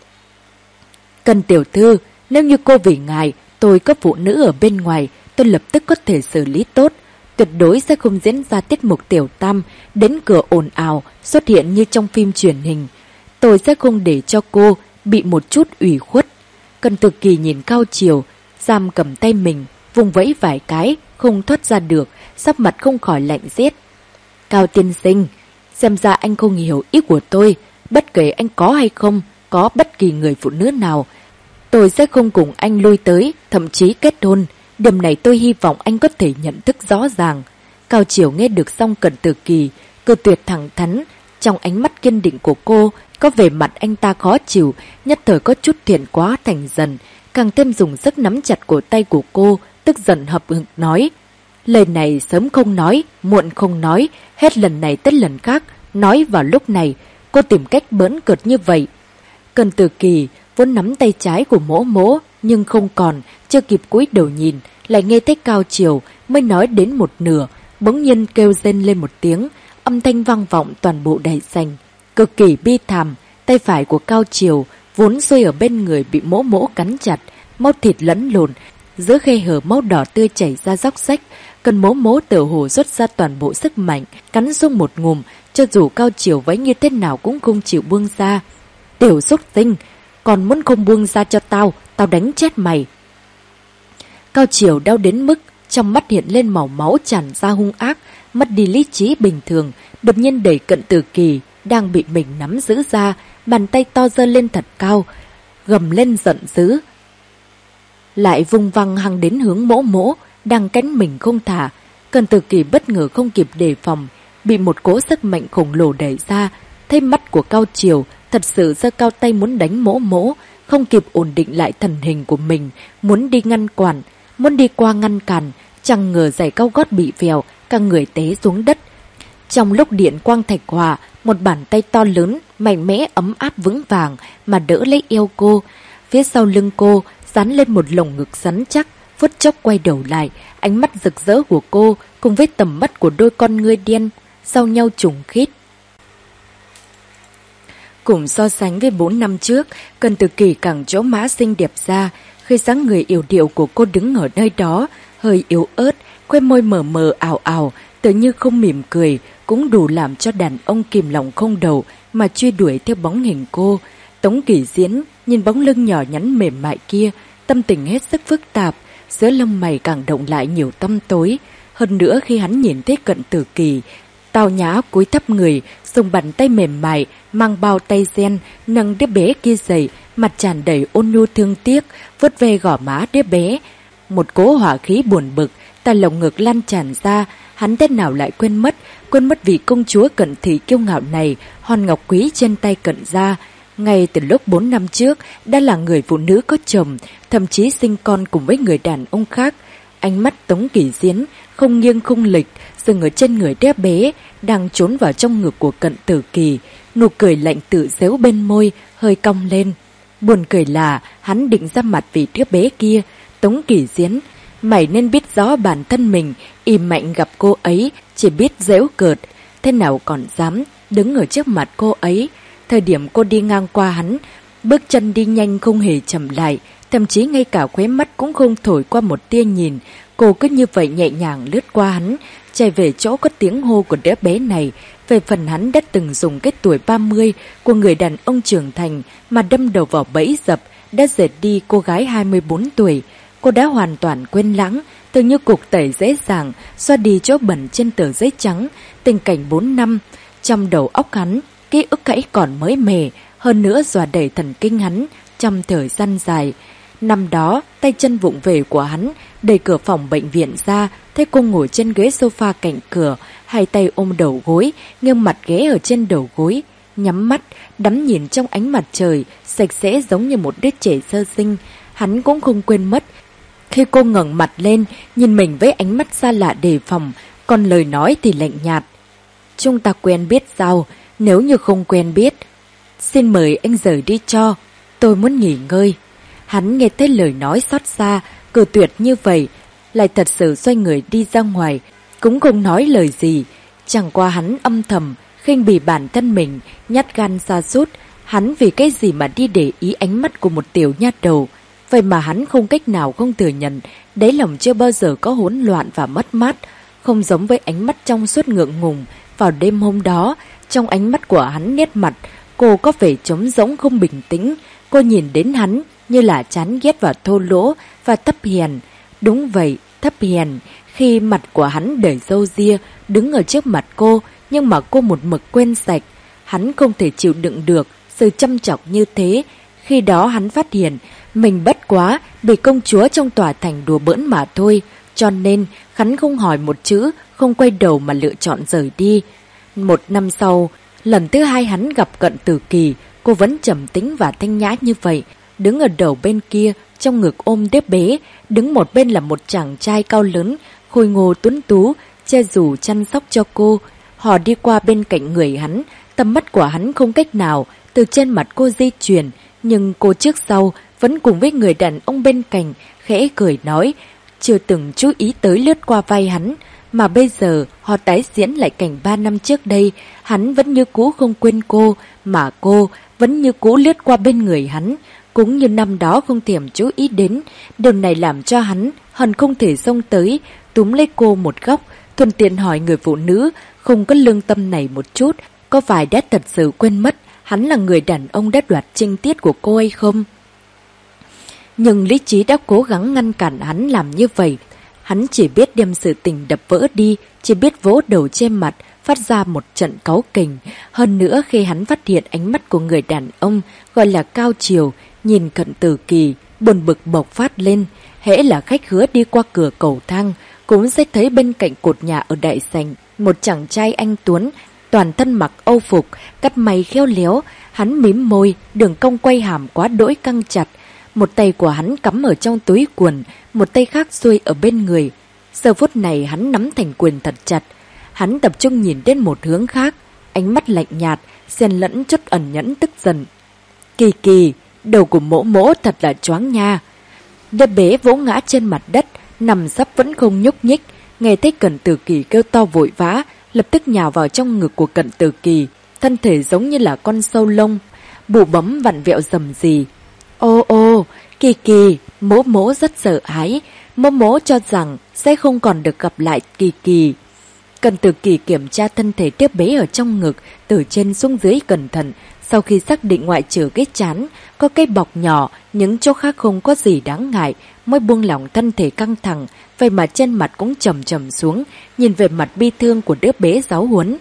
Cận tiểu thư, nếu như cô vì ngài, tôi có phụ nữ ở bên ngoài, tôi lập tức có thể xử lý tốt. Tuyệt đối sẽ không diễn ra tiết mục tiểu tam, đến cửa ồn ào, xuất hiện như trong phim truyền hình. Tôi sẽ không để cho cô bị một chút ủy khuất. Cận Tử Kỳ nhìn Cao Triều, giam cầm tay mình, vùng vẫy vài cái, không thoát ra được, sắc mặt không khỏi lạnh rét. Cao tiên sinh, xem ra anh không hiểu ý của tôi, bất kể anh có hay không, có bất kỳ người phụ nữ nào, tôi sẽ không cùng anh lui tới, thậm chí kết hôn. Điểm này tôi hy vọng anh có thể nhận thức rõ ràng. Cao Triều nghe được xong Cận Tử Kỳ, cự tuyệt thẳng thắn, trong ánh mắt kiên định của cô, có vẻ mặt anh ta khó chịu, nhất thời có chút thiện quá thành dần, càng thêm dùng sức nắm chặt cổ tay của cô, tức giận hậm hực nói. Lời này sớm không nói, muộn không nói, hết lần này tới lần khác, nói vào lúc này, cô tìm cách bỡn cợt như vậy. Cận Tử Kỳ vốn nắm tay trái của Mỗ Mỗ, nhưng không còn, chưa kịp cúi đầu nhìn, lại nghe thấy Cao Triều mới nói đến một nửa, bỗng nhiên kêu rên lên một tiếng, âm thanh vang vọng toàn bộ đại sảnh, cực kỳ bi thảm. Tay phải của Cao Triều vốn xuôi ở bên người bị Mỗ Mỗ cắn chặt, máu thịt lẫn lộn, giữa khe hở máu đỏ tươi chảy ra róc rách. Cần Mỗ Mỗ tựa hồ xuất ra toàn bộ sức mạnh, cắn xuống một ngụm, cho dù Cao Triều váy như thế nào cũng không chịu buông ra. Tiểu xúc sinh, còn muốn không buông ra cho tao, tao đánh chết mày. Cao Triều đau đến mức trong mắt hiện lên màu máu tràn ra hung ác, mất đi lý trí bình thường, đột nhiên đẩy Cận Tử Kỳ đang bị mình nắm giữ ra, bàn tay to giơ lên thật cao, gầm lên giận dữ, lại vung văng hăng đến hướng Mỗ Mỗ đang cắn mình không thả. Cận Tử Kỳ bất ngờ không kịp đề phòng, bị một cỗ sức mạnh khổng lồ đẩy ra, thấy mắt của Cao Triều thật sự giơ cao tay muốn đánh Mỗ Mỗ, không kịp ổn định lại thần hình của mình, muốn đi ngăn cản, muốn đi qua ngăn cản, chẳng ngờ giày cao gót bị vèo, cả người té xuống đất. Trong lúc điện quang thạch hỏa, một bàn tay to lớn, mạnh mẽ ấm áp vững vàng mà đỡ lấy eo cô. Phía sau lưng cô dán lên một lồng ngực rắn chắc, phút chốc quay đầu lại, ánh mắt rực rỡ của cô cùng với tầm mắt của đôi con ngươi đen sau nhau trùng khít. Cùng so sánh với 4 năm trước, Cận Tử Kỳ càng chỗ mã xinh đẹp ra, khi dáng người yểu điệu của cô đứng ở nơi đó, hơi yếu ớt, khóe môi mờ mờ ảo ảo, tự như không mỉm cười, cũng đủ làm cho đàn ông kìm lòng không đầu mà truy đuổi theo bóng hình cô. Tống Kỳ Diễn nhìn bóng lưng nhỏ nhắn mềm mại kia, tâm tình hết sức phức tạp, giữa lông mày càng động lại nhiều tăm tối. Hơn nữa khi hắn nhìn thấy Cận Tử Kỳ, tao nhã cúi thấp người, dùng bàn tay mềm mại, mang bao tay gen, nâng đứa bé kia dậy, mặt tràn đầy ôn nhu thương tiếc, vuốt ve gò má đứa bé. Một cỗ hỏa khí buồn bực, tại lồng ngực lan tràn ra, hắn thế nào lại quên mất vị công chúa Cận thị kiêu ngạo này, hòn ngọc quý trên tay Cận gia. Ngay từ lúc 4 năm trước, đã là người phụ nữ có chồng, thậm chí sinh con cùng với người đàn ông khác. Ánh mắt Tống Kỳ Diễn không nghiêng không lệch, dừng ở trên người đứa bé đang trốn vào trong ngực của Cận Tử Kỳ, nụ cười lạnh tự giễu bên môi hơi cong lên. Buồn cười là hắn định ra mặt vì đứa bé kia. Tống Kỳ Diễn, mày nên biết rõ bản thân mình, im mạnh gặp cô ấy chỉ biết giễu cợt, thế nào còn dám đứng ở trước mặt cô ấy. Thời điểm cô đi ngang qua hắn, bước chân đi nhanh không hề chậm lại, thậm chí ngay cả khóe mắt cũng không thổi qua một tia nhìn. Cô cứ như vậy nhẹ nhàng lướt qua hắn, chạy về chỗ có tiếng hô của đứa bé này. Về phần hắn đã từng dùng cái tuổi 30 của người đàn ông trưởng thành mà đâm đầu vào bẫy dập, đã dệt đi cô gái 24 tuổi. Cô đã hoàn toàn quên lãng, tự như cục tẩy dễ dàng, xoa đi chỗ bẩn trên tờ giấy trắng. Tình cảnh 4 năm, trong đầu óc hắn, ký ức hãy còn mới mẻ, hơn nữa dọa đầy thần kinh hắn trong thời gian dài. Năm đó, tay chân vụng về của hắn đẩy cửa phòng bệnh viện ra, thấy cô ngồi trên ghế sofa cạnh cửa, hai tay ôm đầu gối, nghiêng mặt ghé ở trên đầu gối. nhắm mắt, đắm nhìn trong ánh mặt trời, sạch sẽ giống như một đứa trẻ sơ sinh. Hắn cũng không quên mất. Khi cô ngẩng mặt lên, nhìn mình với ánh mắt xa lạ đề phòng, còn lời nói thì lạnh nhạt. Chúng ta quen biết sao? Nếu như không quen biết, xin mời anh rời đi cho. Tôi muốn nghỉ ngơi. Hắn nghe thấy lời nói xót xa, cự tuyệt như vậy, lại thật sự xoay người đi ra ngoài, cũng không nói lời gì. Chẳng qua hắn âm thầm, khinh bỉ bản thân mình, nhát gan sa sút. Hắn vì cái gì mà đi để ý ánh mắt của một tiểu nhát đầu. Vậy mà hắn không cách nào không thừa nhận, đáy lòng chưa bao giờ có hỗn loạn và mất mát. Không giống với ánh mắt trong suốt ngượng ngùng. Vào đêm hôm đó, trong ánh mắt của hắn nét mặt, cô có vẻ trống rỗng không bình tĩnh. Cô nhìn đến hắn như là chán ghét và thô lỗ và thấp hèn. Đúng vậy, thấp hèn. Khi mặt của hắn đầy râu ria, đứng ở trước mặt cô, nhưng mà cô một mực quên sạch. Hắn không thể chịu đựng được sự chăm chọc như thế. Khi đó hắn phát hiện mình bất quá bị công chúa trong tòa thành đùa bỡn mà thôi. Cho nên hắn không hỏi một chữ, không quay đầu mà lựa chọn rời đi. 1 năm sau, lần thứ 2 hắn gặp Cận Tử Kỳ, cô vẫn trầm tĩnh và thanh nhã như vậy. Đứng ở đầu bên kia, trong ngực ôm đứa bé, đứng một bên là một chàng trai cao lớn, khôi ngô tuấn tú, che dù chăm sóc cho cô. Họ đi qua bên cạnh người hắn, tầm mắt của hắn không cách nào từ trên mặt cô di chuyển, nhưng cô trước sau vẫn cùng với người đàn ông bên cạnh, khẽ cười nói, chưa từng chú ý tới lướt qua vai hắn. Mà bây giờ họ tái diễn lại cảnh 3 năm trước đây, hắn vẫn như cũ không quên cô, mà cô vẫn như cũ lướt qua bên người hắn, cũng như năm đó không thèm chú ý đến. Điều này làm cho hắn hận không thể xông tới, túm lấy cô một góc, thuận tiện hỏi người phụ nữ không có lương tâm này một chút, có phải đã thật sự quên mất hắn là người đàn ông đã đoạt trinh tiết của cô hay không? Nhưng lý trí đã cố gắng ngăn cản hắn làm như vậy. Hắn chỉ biết đem sự tình đập vỡ đi, chỉ biết vỗ đầu trên mặt, phát ra một trận cáu kỉnh. Hơn nữa khi hắn phát hiện ánh mắt của người đàn ông gọi là Cao Triều, nhìn Cận Tử Kỳ, buồn bực bộc phát lên. Hễ là khách hứa đi qua cửa cầu thang, cũng sẽ thấy bên cạnh cột nhà ở đại sảnh một chàng trai anh tuấn, toàn thân mặc âu phục, cắt mày khéo léo. Hắn mím môi, đường cong quay hàm quá đỗi căng chặt. Một tay của hắn cắm ở trong túi quần, một tay khác xuôi ở bên người. Giờ phút này hắn nắm thành quyền thật chặt. Hắn tập trung nhìn đến một hướng khác, ánh mắt lạnh nhạt, xen lẫn chút ẩn nhẫn tức giận. Kỳ Kỳ, đầu của mỗ mỗ thật là choáng nha. Đứa bé vỗ ngã trên mặt đất, nằm sấp vẫn không nhúc nhích. Nghe thấy Cận Tử Kỳ kêu to vội vã, lập tức nhào vào trong ngực của Cận Tử Kỳ, thân thể giống như là con sâu lông, bụ bấm vặn vẹo rầm rì. Ô ô, Kỳ Kỳ, mỗ mỗ rất sợ hãi, mỗ mỗ cho rằng sẽ không còn được gặp lại Kỳ Kỳ. Cận Tử Kỳ kiểm tra thân thể đứa bé ở trong ngực, từ trên xuống dưới cẩn thận. Sau khi xác định ngoại trừ cái trán, có cái bọc nhỏ, những chỗ khác không có gì đáng ngại, mới buông lỏng thân thể căng thẳng, vậy mà trên mặt cũng trầm trầm xuống, nhìn về mặt bi thương của đứa bé giáo huấn.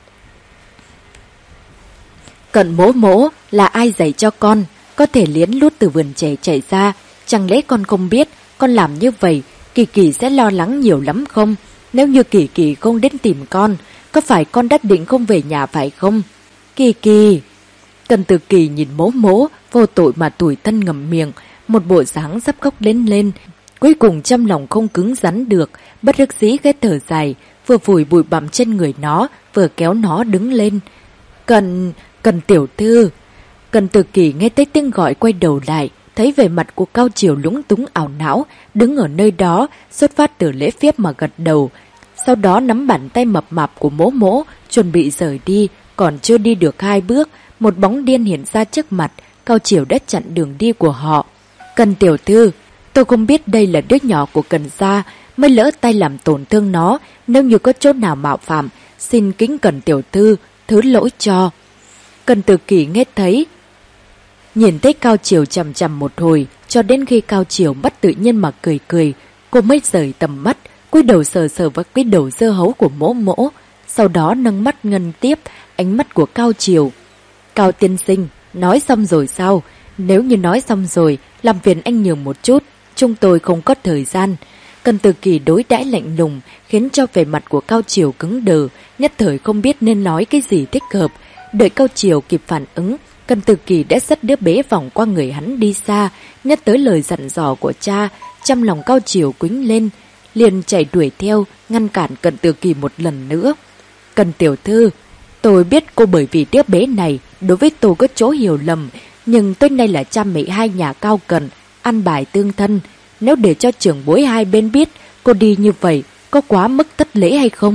Cận mỗ mỗ, là ai dạy cho con? Có thể liến lút từ vườn trẻ chạy ra, chẳng lẽ con không biết, con làm như vậy, Kỳ Kỳ sẽ lo lắng nhiều lắm không? Nếu như Kỳ Kỳ không đến tìm con, có phải con đã định không về nhà phải không? Kỳ Kỳ... Cận Tử Kỳ nhìn mỗ mỗ, vô tội mà tủi thân ngậm miệng, một bộ dáng sắp khóc lên. Cuối cùng trong lòng không cứng rắn được, bất đắc dĩ cái thở dài, vừa vùi bụi bặm trên người nó, vừa kéo nó đứng lên. Cần tiểu thư. Cận Tử Kỳ nghe thấy tiếng gọi quay đầu lại, thấy vẻ mặt của Cao Triều lúng túng ảo não, đứng ở nơi đó, xuất phát từ lễ phép mà gật đầu. Sau đó nắm bàn tay mập mạp của mỗ mỗ, chuẩn bị rời đi, còn chưa đi được 2 bước, một bóng điên hiện ra trước mặt, Cao Triều đã chặn đường đi của họ. Cần tiểu thư, tôi không biết đây là đứa nhỏ của Cần gia, mới lỡ tay làm tổn thương nó, nếu như có chỗ nào mạo phạm, xin kính Cần tiểu thư, thứ lỗi cho. Cận Tử Kỳ nghe thấy, nhìn thấy Cao Triều chằm chằm một hồi, cho đến khi Cao Triều bất tự nhiên mà cười, cô mới rời tầm mắt, cúi đầu sờ vào cái đầu dưa hấu của mỗ mỗ, sau đó nâng mắt ngân tiếp ánh mắt của Cao Triều. Cao tiên sinh, nói xong rồi sao? Nếu như nói xong rồi, làm phiền anh nhường một chút, chúng tôi không có thời gian. Cận Tử Kỳ đối đãi lạnh lùng, khiến cho vẻ mặt của Cao Triều cứng đờ, nhất thời không biết nên nói cái gì thích hợp. Đợi Cao Chiều kịp phản ứng, Cần Tử Kỳ đã dắt đứa bé vòng qua người hắn đi xa, nhắc tới lời dặn dò của cha, trong lòng Cao Chiều quýnh lên, liền chạy đuổi theo, ngăn cản Cần Tử Kỳ một lần nữa. Cần tiểu thư, tôi biết cô bởi vì đứa bé này đối với tôi có chỗ hiểu lầm, nhưng tôi nay là cha mẹ hai nhà Cao Cần, ăn bài tương thân. Nếu để cho trưởng bối hai bên biết cô đi như vậy, có quá mức thất lễ hay không?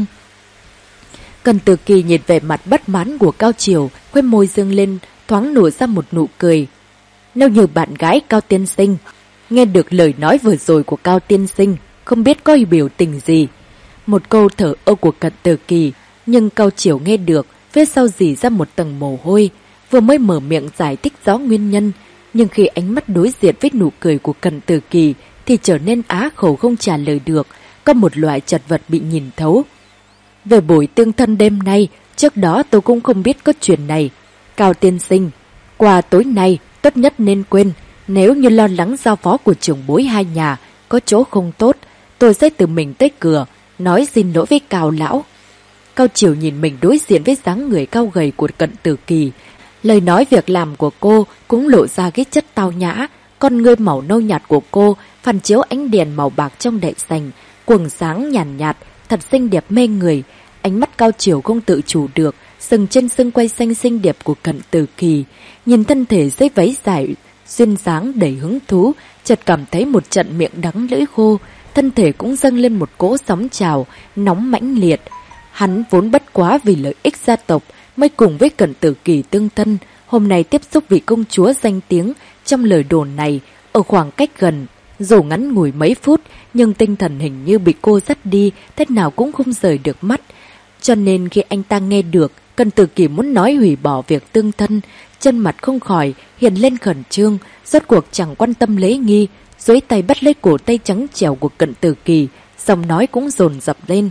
Cần Tử Kỳ nhìn về mặt bất mãn của Cao Chiều, khóe môi dương lên, thoáng nổ ra một nụ cười. Nếu như bạn gái Cao tiên sinh nghe được lời nói vừa rồi của Cao tiên sinh, không biết có biểu tình gì. Một câu thở ơ của Cần Tử Kỳ, nhưng Cao Chiều nghe được, phía sau dì ra một tầng mồ hôi, vừa mới mở miệng giải thích rõ nguyên nhân, nhưng khi ánh mắt đối diện với nụ cười của Cần Tử Kỳ thì trở nên á khẩu không trả lời được, có một loại chật vật bị nhìn thấu. Về buổi tương thân đêm nay, trước đó tôi cũng không biết có chuyện này. Cao tiên sinh, qua tối nay tốt nhất nên quên, nếu như lo lắng giao phó của trưởng bối hai nhà có chỗ không tốt, tôi sẽ tự mình tới cửa, nói xin lỗi với Cao lão. Cao Chiều nhìn mình đối diện với dáng người cao gầy của Cận Tử Kỳ. Lời nói việc làm của cô cũng lộ ra cái chất tao nhã, con ngươi màu nâu nhạt của cô phản chiếu ánh đèn màu bạc trong đại sảnh, quầng sáng nhàn nhạt, thật xinh đẹp mê người. Ánh mắt Cao Chiều không tự chủ được, sừng trên xương quay xanh xinh đẹp của Cận Tử Kỳ, nhìn thân thể dưới váy dài duyên dáng đầy hứng thú, chợt cảm thấy một trận miệng đắng lưỡi khô, thân thể cũng dâng lên một cỗ sóng trào nóng mãnh liệt. Hắn vốn bất quá vì lợi ích gia tộc mới cùng với Cận Tử Kỳ tương thân, hôm nay tiếp xúc vị công chúa danh tiếng trong lời đồn này ở khoảng cách gần, dù ngắn ngủi mấy phút, nhưng tinh thần hình như bị cô dắt đi, thế nào cũng không rời được mắt. Cho nên khi anh ta nghe được Cận Tử Kỳ muốn nói hủy bỏ việc tương thân, chân mặt không khỏi hiện lên khẩn trương, rốt cuộc chẳng quan tâm lễ nghi, duỗi tay bắt lấy cổ tay trắng trẻo của Cận Tử Kỳ, giọng nói cũng dồn dập lên.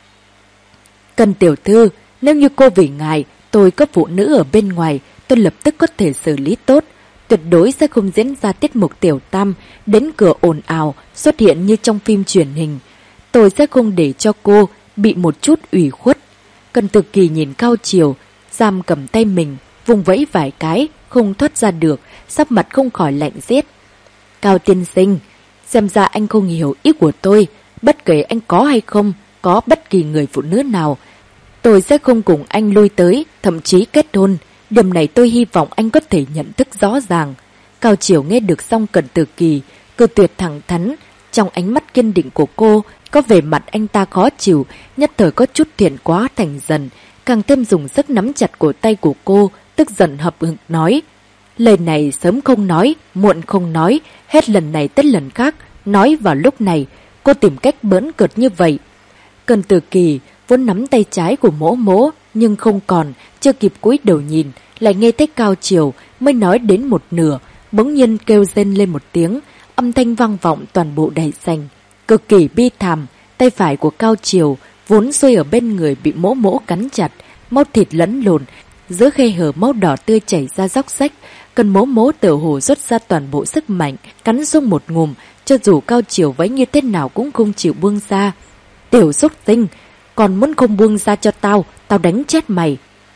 Cần tiểu thư, nếu như cô vì ngài, tôi có phụ nữ ở bên ngoài, tôi lập tức có thể xử lý tốt. Tuyệt đối sẽ không diễn ra tiết mục tiểu tam, đến cửa ồn ào, xuất hiện như trong phim truyền hình. Tôi sẽ không để cho cô bị một chút ủy khuất. Cần Tử Kỳ nhìn Cao Chiều, giam cầm tay mình, vùng vẫy vài cái, không thoát ra được, sắc mặt không khỏi lạnh rét. Cao tiên sinh, xem ra anh không hiểu ý của tôi, bất kể anh có hay không, có bất kỳ người phụ nữ nào, tôi sẽ không cùng anh lui tới, thậm chí kết hôn. Điểm này tôi hy vọng anh có thể nhận thức rõ ràng. Cao Chiều nghe được xong Cận Tử Kỳ, cơ tuyệt thẳng thắn, trong ánh mắt kiên định của cô, có vẻ mặt anh ta khó chịu, nhất thời có chút thiện quá thành dần, càng thêm dùng sức nắm chặt cổ tay của cô, tức giận hậm hực nói. Lời này sớm không nói, muộn không nói, hết lần này tới lần khác, nói vào lúc này, cô tìm cách bỡn cợt như vậy. Cận Tử Kỳ vốn nắm tay trái của Mỗ Mỗ, nhưng không còn, chưa kịp cúi đầu nhìn, lại nghe thấy Cao Chiều mới nói đến một nửa, bỗng nhiên kêu rên lên một tiếng, âm thanh vang vọng toàn bộ đại sảnh, cực kỳ bi thảm. Tay phải của Cao Chiều vốn xuôi ở bên người bị Mỗ Mỗ cắn chặt, máu thịt lẫn lộn, giữa khe hở máu đỏ tươi chảy ra róc rách. Cần Mỗ Mỗ tựa hồ rút ra toàn bộ sức mạnh, cắn xuống một ngụm, cho dù Cao Chiều váy như thế nào cũng không chịu buông ra. Tiểu xúc tinh, còn muốn không buông ra cho tao, tao đánh chết mày.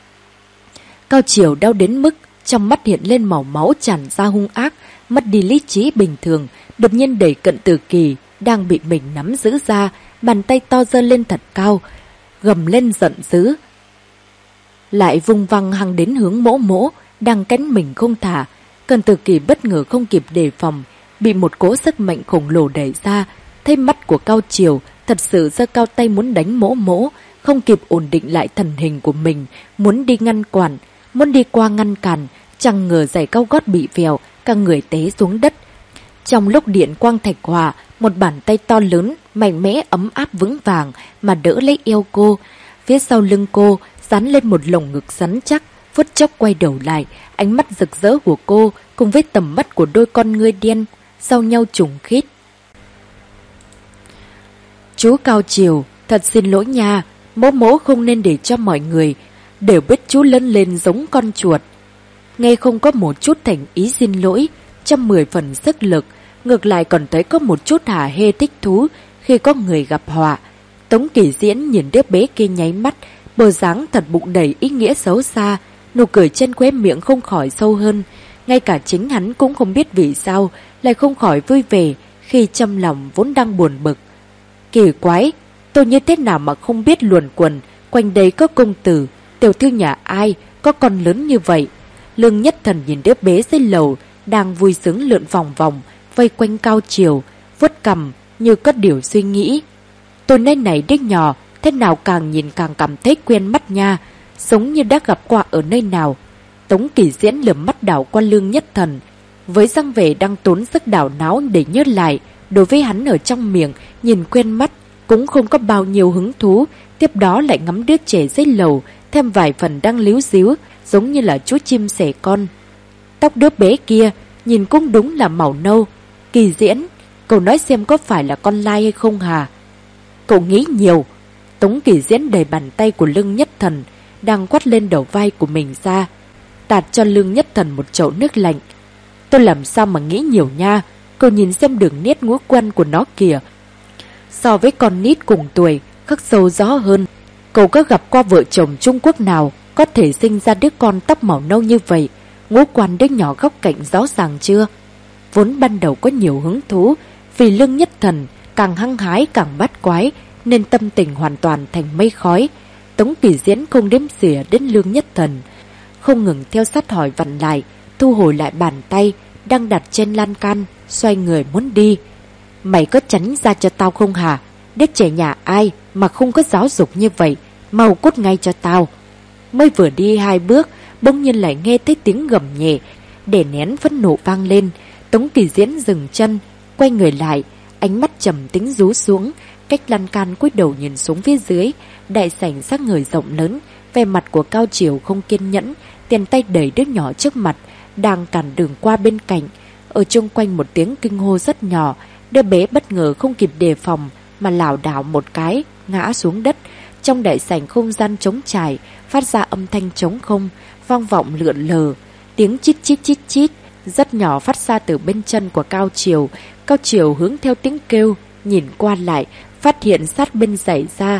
Cao Chiều đau đến mức trong mắt hiện lên màu máu tràn ra hung ác, mất đi lý trí bình thường, đột nhiên đẩy Cận Tử Kỳ đang bị mình nắm giữ ra, bàn tay to giơ lên thật cao, gầm lên giận dữ, lại vung văng hăng đến hướng Mỗ Mỗ đang cắn mình không thả. Cận Tử Kỳ bất ngờ không kịp đề phòng, bị một cỗ sức mạnh khổng lồ đẩy ra. Thấy mắt của Cao Chiều thật sự giơ cao tay muốn đánh Mỗ Mỗ, không kịp ổn định lại thần hình của mình, muốn đi ngăn cản, muốn đi qua ngăn cản, chẳng ngờ giày cao gót bị vèo, cả người té xuống đất. Trong lúc điện quang thạch hòa, một bàn tay to lớn, mạnh mẽ ấm áp vững vàng mà đỡ lấy eo cô. Phía sau lưng cô dán lên một lồng ngực rắn chắc, phút chốc quay đầu lại, ánh mắt rực rỡ của cô cùng với tầm mắt của đôi con ngươi đen sau nhau trùng khít. Chú Cao Chiều, thật xin lỗi nha, Mỗ Mỗ không nên để cho mọi người đều biết chú lớn lên giống con chuột. Nghe không có một chút thành ý xin lỗi, trong 10 phần sức lực, ngược lại còn thấy có một chút hả hê thích thú khi có người gặp họa. Tống Kỳ Diễn nhìn đứa bé kia nháy mắt, bờ dáng thật bụng đầy ý nghĩa xấu xa, Nụ cười trên khóe miệng không khỏi sâu hơn. Ngay cả chính hắn cũng không biết vì sao lại không khỏi vui vẻ khi trong lòng vốn đang buồn bực. Kỳ quái, tôi như thế nào mà không biết luồn quần, quanh đây có công tử, tiểu thư nhà ai, có con lớn như vậy. Lương Nhất Thần nhìn đứa bé dưới lầu, đang vui sướng lượn vòng vòng, vây quanh Cao Chiều, vuốt cằm như có điều suy nghĩ. Tôi nơi này đích nhỏ, thế nào càng nhìn càng cảm thấy quen mắt nha, giống như đã gặp qua ở nơi nào. Tống Kỳ Diễn lườm mắt đảo qua Lương Nhất Thần, với răng vẻ đang tốn sức đảo náo để nhớ lại. Đối với hắn ở trong miệng, nhìn quen mắt, cũng không có bao nhiêu hứng thú. Tiếp đó lại ngắm đứa trẻ dưới lầu, thêm vài phần đang líu díu, giống như là chú chim sẻ con. Tóc đứa bé kia, nhìn cũng đúng là màu nâu. Kỳ Diễn, cậu nói xem có phải là con lai hay không hả? Cậu nghĩ nhiều. Tống Kỳ Diễn đẩy bàn tay của Lương Nhất Thần, đang quát lên đầu vai của mình ra, tạt cho Lương Nhất Thần một chậu nước lạnh. Tôi làm sao mà nghĩ nhiều nha, cậu nhìn xem đường nét ngũ quan của nó kìa. So với con nít cùng tuổi, khắc sâu rõ hơn. Cậu có gặp qua vợ chồng Trung Quốc nào có thể sinh ra đứa con tóc màu nâu như vậy? Ngũ quan đứa nhỏ góc cạnh rõ ràng chưa? Vốn ban đầu có nhiều hứng thú, vì Lương Nhất Thần càng hăng hái càng bắt quái, nên tâm tình hoàn toàn thành mây khói. Tống Kỳ Diễn không đếm xỉa đến Lương Nhất Thần, không ngừng theo sát hỏi vặn lại, thu hồi lại bàn tay đang đặt trên lan can, xoay người muốn đi. Mày có tránh ra cho tao không hả? Đứa trẻ nhà ai mà không có giáo dục như vậy, mau cút ngay cho tao. Mới vừa đi 2 bước, bỗng nhiên lại nghe thấy tiếng gầm nhẹ, để nén phẫn nộ vang lên. Tống Kỳ Diễn dừng chân, quay người lại, ánh mắt trầm tính rú xuống, cách lan can cúi đầu nhìn xuống phía dưới. Đại sảnh sắc người rộng lớn, vẻ mặt của Cao Chiều không kiên nhẫn, tiền tay đẩy đứa nhỏ trước mặt, đang cản đường qua bên cạnh. Ở chung quanh một tiếng kinh hô rất nhỏ, đứa bé bất ngờ không kịp đề phòng mà lảo đảo một cái, ngã xuống đất. Trong đại sảnh không gian trống trải, phát ra âm thanh trống không, vang vọng lượn lờ. Tiếng chít chít chít chít, rất nhỏ phát ra từ bên chân của Cao Chiều. Cao Chiều hướng theo tiếng kêu, nhìn qua lại, phát hiện sát bên giày da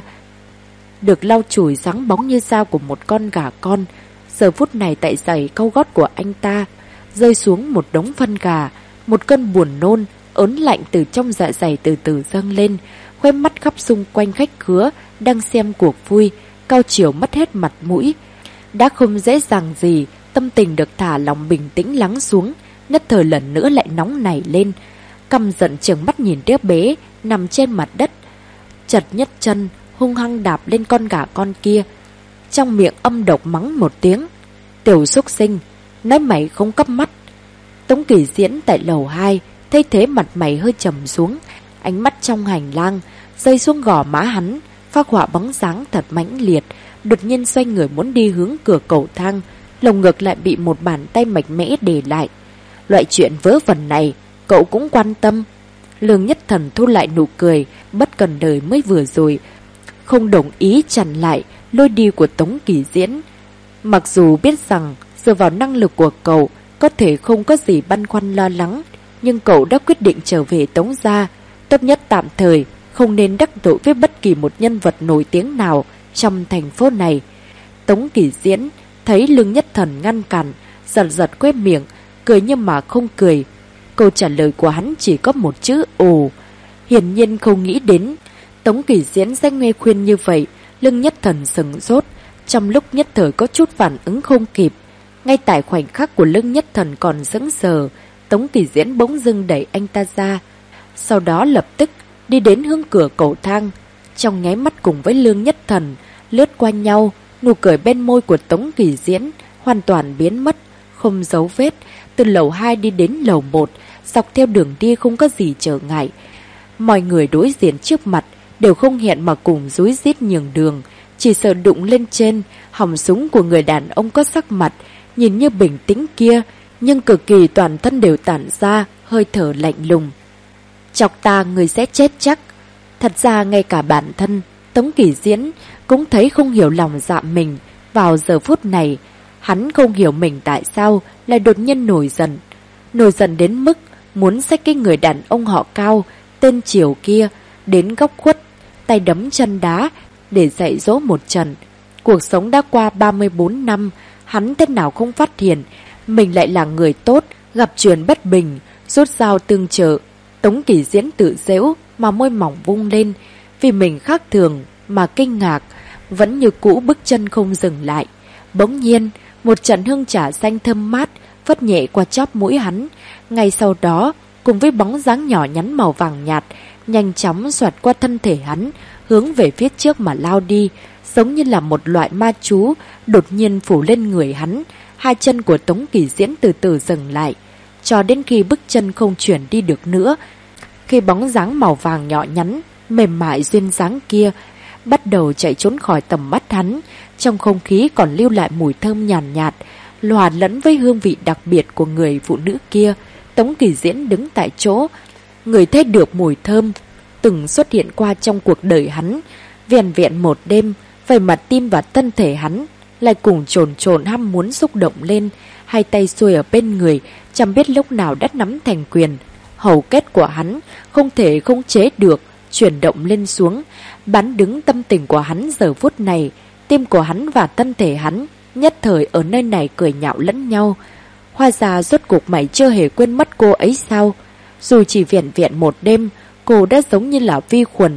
được lau chùi sáng bóng như dao của một con gà con. Giờ phút này tại giày câu gót của anh ta rơi xuống một đống phân gà. Một cơn buồn nôn ớn lạnh từ trong dạ dày từ từ dâng lên, khoe mắt khắp xung quanh khách khứa đang xem cuộc vui. Cao Chiều mất hết mặt mũi, đã không dễ dàng gì, tâm tình được thả lòng bình tĩnh lắng xuống, nhất thời lần nữa lại nóng nảy lên, căm giận trừng mắt nhìn đứa bé nằm trên mặt đất, chật nhất chân hung hăng đạp lên con gà con kia, trong miệng âm độc mắng một tiếng: Tiểu súc sinh, nói mày không cắp mắt. Tống Kỳ Diễn tại lầu 2 thấy thế mặt mày hơi trầm xuống, ánh mắt trong hành lang rơi xuống gò má hắn, phác họa bóng dáng thật mãnh liệt. Đột nhiên xoay người muốn đi hướng cửa cầu thang, lồng ngực lại bị một bàn tay mạnh mẽ để lại. Loại chuyện vớ vẩn này cậu cũng quan tâm? Lương Nhất Thần thu lại nụ cười bất cần đời mới vừa rồi, không đồng ý chặn lại lôi đi của Tống Kỳ Diễn. Mặc dù biết rằng dựa vào năng lực của cậu có thể không có gì băn khoăn lo lắng, nhưng cậu đã quyết định trở về Tống gia. Tốt nhất tạm thời không nên đắc tội với bất kỳ một nhân vật nổi tiếng nào trong thành phố này. Tống Kỳ Diễn thấy Lương Nhất Thần ngăn cản, giật giật khóe miệng, cười nhưng mà không cười. Câu trả lời của hắn chỉ có một chữ ồ. Hiển nhiên không nghĩ đến Tống Kỳ Diễn sẽ nghe khuyên như vậy. Lương Nhất Thần sững sốt, trong lúc nhất thời có chút phản ứng không kịp. Ngay tại khoảnh khắc của Lương Nhất Thần còn sững sờ, Tống Kỳ Diễn bỗng dưng đẩy anh ta ra, sau đó lập tức đi đến hướng cửa cầu thang. Trong nháy mắt cùng với Lương Nhất Thần lướt qua nhau, nụ cười bên môi của Tống Kỳ Diễn hoàn toàn biến mất, không dấu vết. Từ lầu 2 đi đến lầu 1, dọc theo đường đi không có gì trở ngại. Mọi người đối diện trước mặt đều không hẹn mà cùng rúi rít nhường đường, chỉ sợ đụng lên trên. Họng súng của người đàn ông có sắc mặt nhìn như bình tĩnh kia, nhưng cực kỳ toàn thân đều tản ra hơi thở lạnh lùng. Chọc ta người sẽ chết chắc. Thật ra ngay cả bản thân Tống Kỳ Diễn cũng thấy không hiểu lòng dạ mình. Vào giờ phút này, hắn không hiểu mình tại sao lại đột nhiên nổi giận. Nổi giận đến mức muốn xách cái người đàn ông họ Cao tên Triều kia đến góc khuất, tay đấm chân đá để dạy dỗ một trận. Cuộc sống đã qua 34 năm, Hắn thế nào không phát hiện mình lại là người tốt, gặp chuyện bất bình, rút dao tương trợ. Tống Kỳ Diễn tự giễu mà môi mỏng vung lên, vì mình khác thường mà kinh ngạc, vẫn như cũ bước chân không dừng lại. Bỗng nhiên, một trận hương trà xanh thơm mát phất nhẹ qua chóp mũi hắn. Ngay sau đó, cùng với bóng dáng nhỏ nhắn màu vàng nhạt, nhanh chóng xoạt qua thân thể hắn, hướng về phía trước mà lao đi, giống như là một loại ma chú đột nhiên phủ lên người hắn. Hai chân của Tống Kỳ Diễn từ từ dừng lại, cho đến khi bước chân không chuyển đi được nữa. Khi bóng dáng màu vàng nhỏ nhắn, mềm mại duyên dáng kia bắt đầu chạy trốn khỏi tầm mắt hắn, trong không khí còn lưu lại mùi thơm nhàn nhạt, hòa lẫn với hương vị đặc biệt của người phụ nữ kia. Tống Kỳ Diễn đứng tại chỗ, người thấy được mùi thơm từng xuất hiện qua trong cuộc đời hắn. Vẻn vẹn một đêm, vậy mà tim và thân thể hắn lại cùng chồn chồn ham muốn xúc động lên. Hai tay xuôi ở bên người, chẳng biết lúc nào đã nắm thành quyền. Hầu kết của hắn không thể khống chế được, chuyển động lên xuống. Bán đứng tâm tình của hắn giờ phút này, tim của hắn và thân thể hắn nhất thời ở nơi này cười nhạo lẫn nhau. Hóa ra rốt cuộc mày chưa hề quên mất cô ấy sao? Dù chỉ vẹn vẹn một đêm, cô đã giống như là vi khuẩn,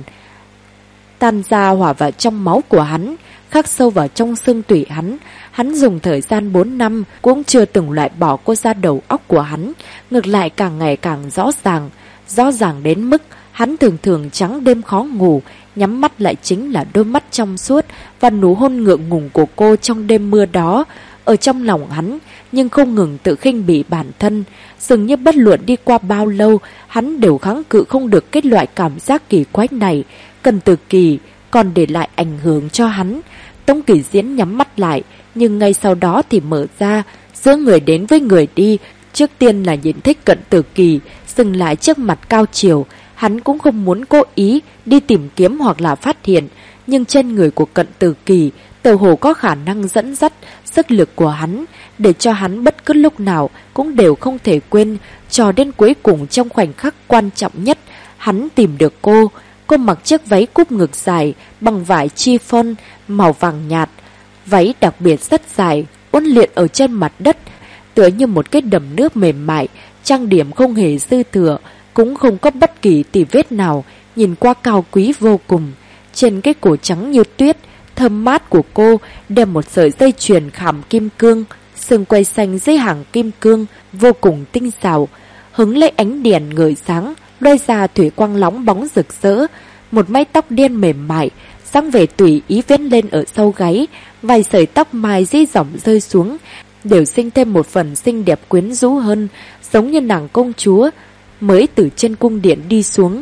tan ra hòa vào trong máu của hắn, khắc sâu vào trong xương tủy hắn. Hắn dùng thời gian 4 năm cũng chưa từng loại bỏ cô ra đầu óc của hắn, ngược lại càng ngày càng rõ ràng đến mức hắn thường thường trắng đêm khó ngủ, nhắm mắt lại chính là đôi mắt trong suốt và nụ hôn ngượng ngùng của cô trong đêm mưa đó. Ở trong lòng hắn, nhưng không ngừng tự khinh bỉ bản thân, dường như bất luận đi qua bao lâu, hắn đều kháng cự không được cái loại cảm giác kỳ quái này. Cần Từ Kỳ còn để lại ảnh hưởng cho hắn. Tống Kỳ Diễn nhắm mắt lại, nhưng ngay sau đó thì mở ra, giữa người đến với người đi. Trước tiên là nhìn thấy Cận Từ Kỳ dừng lại trước mặt Cao Chiều. Hắn cũng không muốn cố ý đi tìm kiếm hoặc là phát hiện, nhưng trên người của Cận Từ Kỳ tựa hồ có khả năng dẫn dắt sức lực của hắn, để cho hắn bất cứ lúc nào cũng đều không thể quên. Cho đến cuối cùng, trong khoảnh khắc quan trọng nhất, hắn tìm được cô. Cô mặc chiếc váy cúp ngực dài bằng vải chiffon màu vàng nhạt, váy đặc biệt rất dài, uốn lượn ở trên mặt đất, tựa như một cái đầm nước mềm mại. Trang điểm không hề dư thừa, cũng không có bất kỳ tì vết nào, nhìn qua cao quý vô cùng. Trên cái cổ trắng như tuyết, thơm mát của cô đeo một sợi dây chuyền khảm kim cương, sừng quay xanh dưới hàng kim cương vô cùng tinh xảo, hứng lấy ánh đèn ngời sáng, lóe ra thủy quang lóng bóng rực rỡ. Một mái tóc đen mềm mại, sáng về tùy ý vén lên ở sau gáy, vài sợi tóc mai dí dỏng rơi xuống, đều sinh thêm một phần xinh đẹp quyến rũ hơn, giống như nàng công chúa mới từ trên cung điện đi xuống.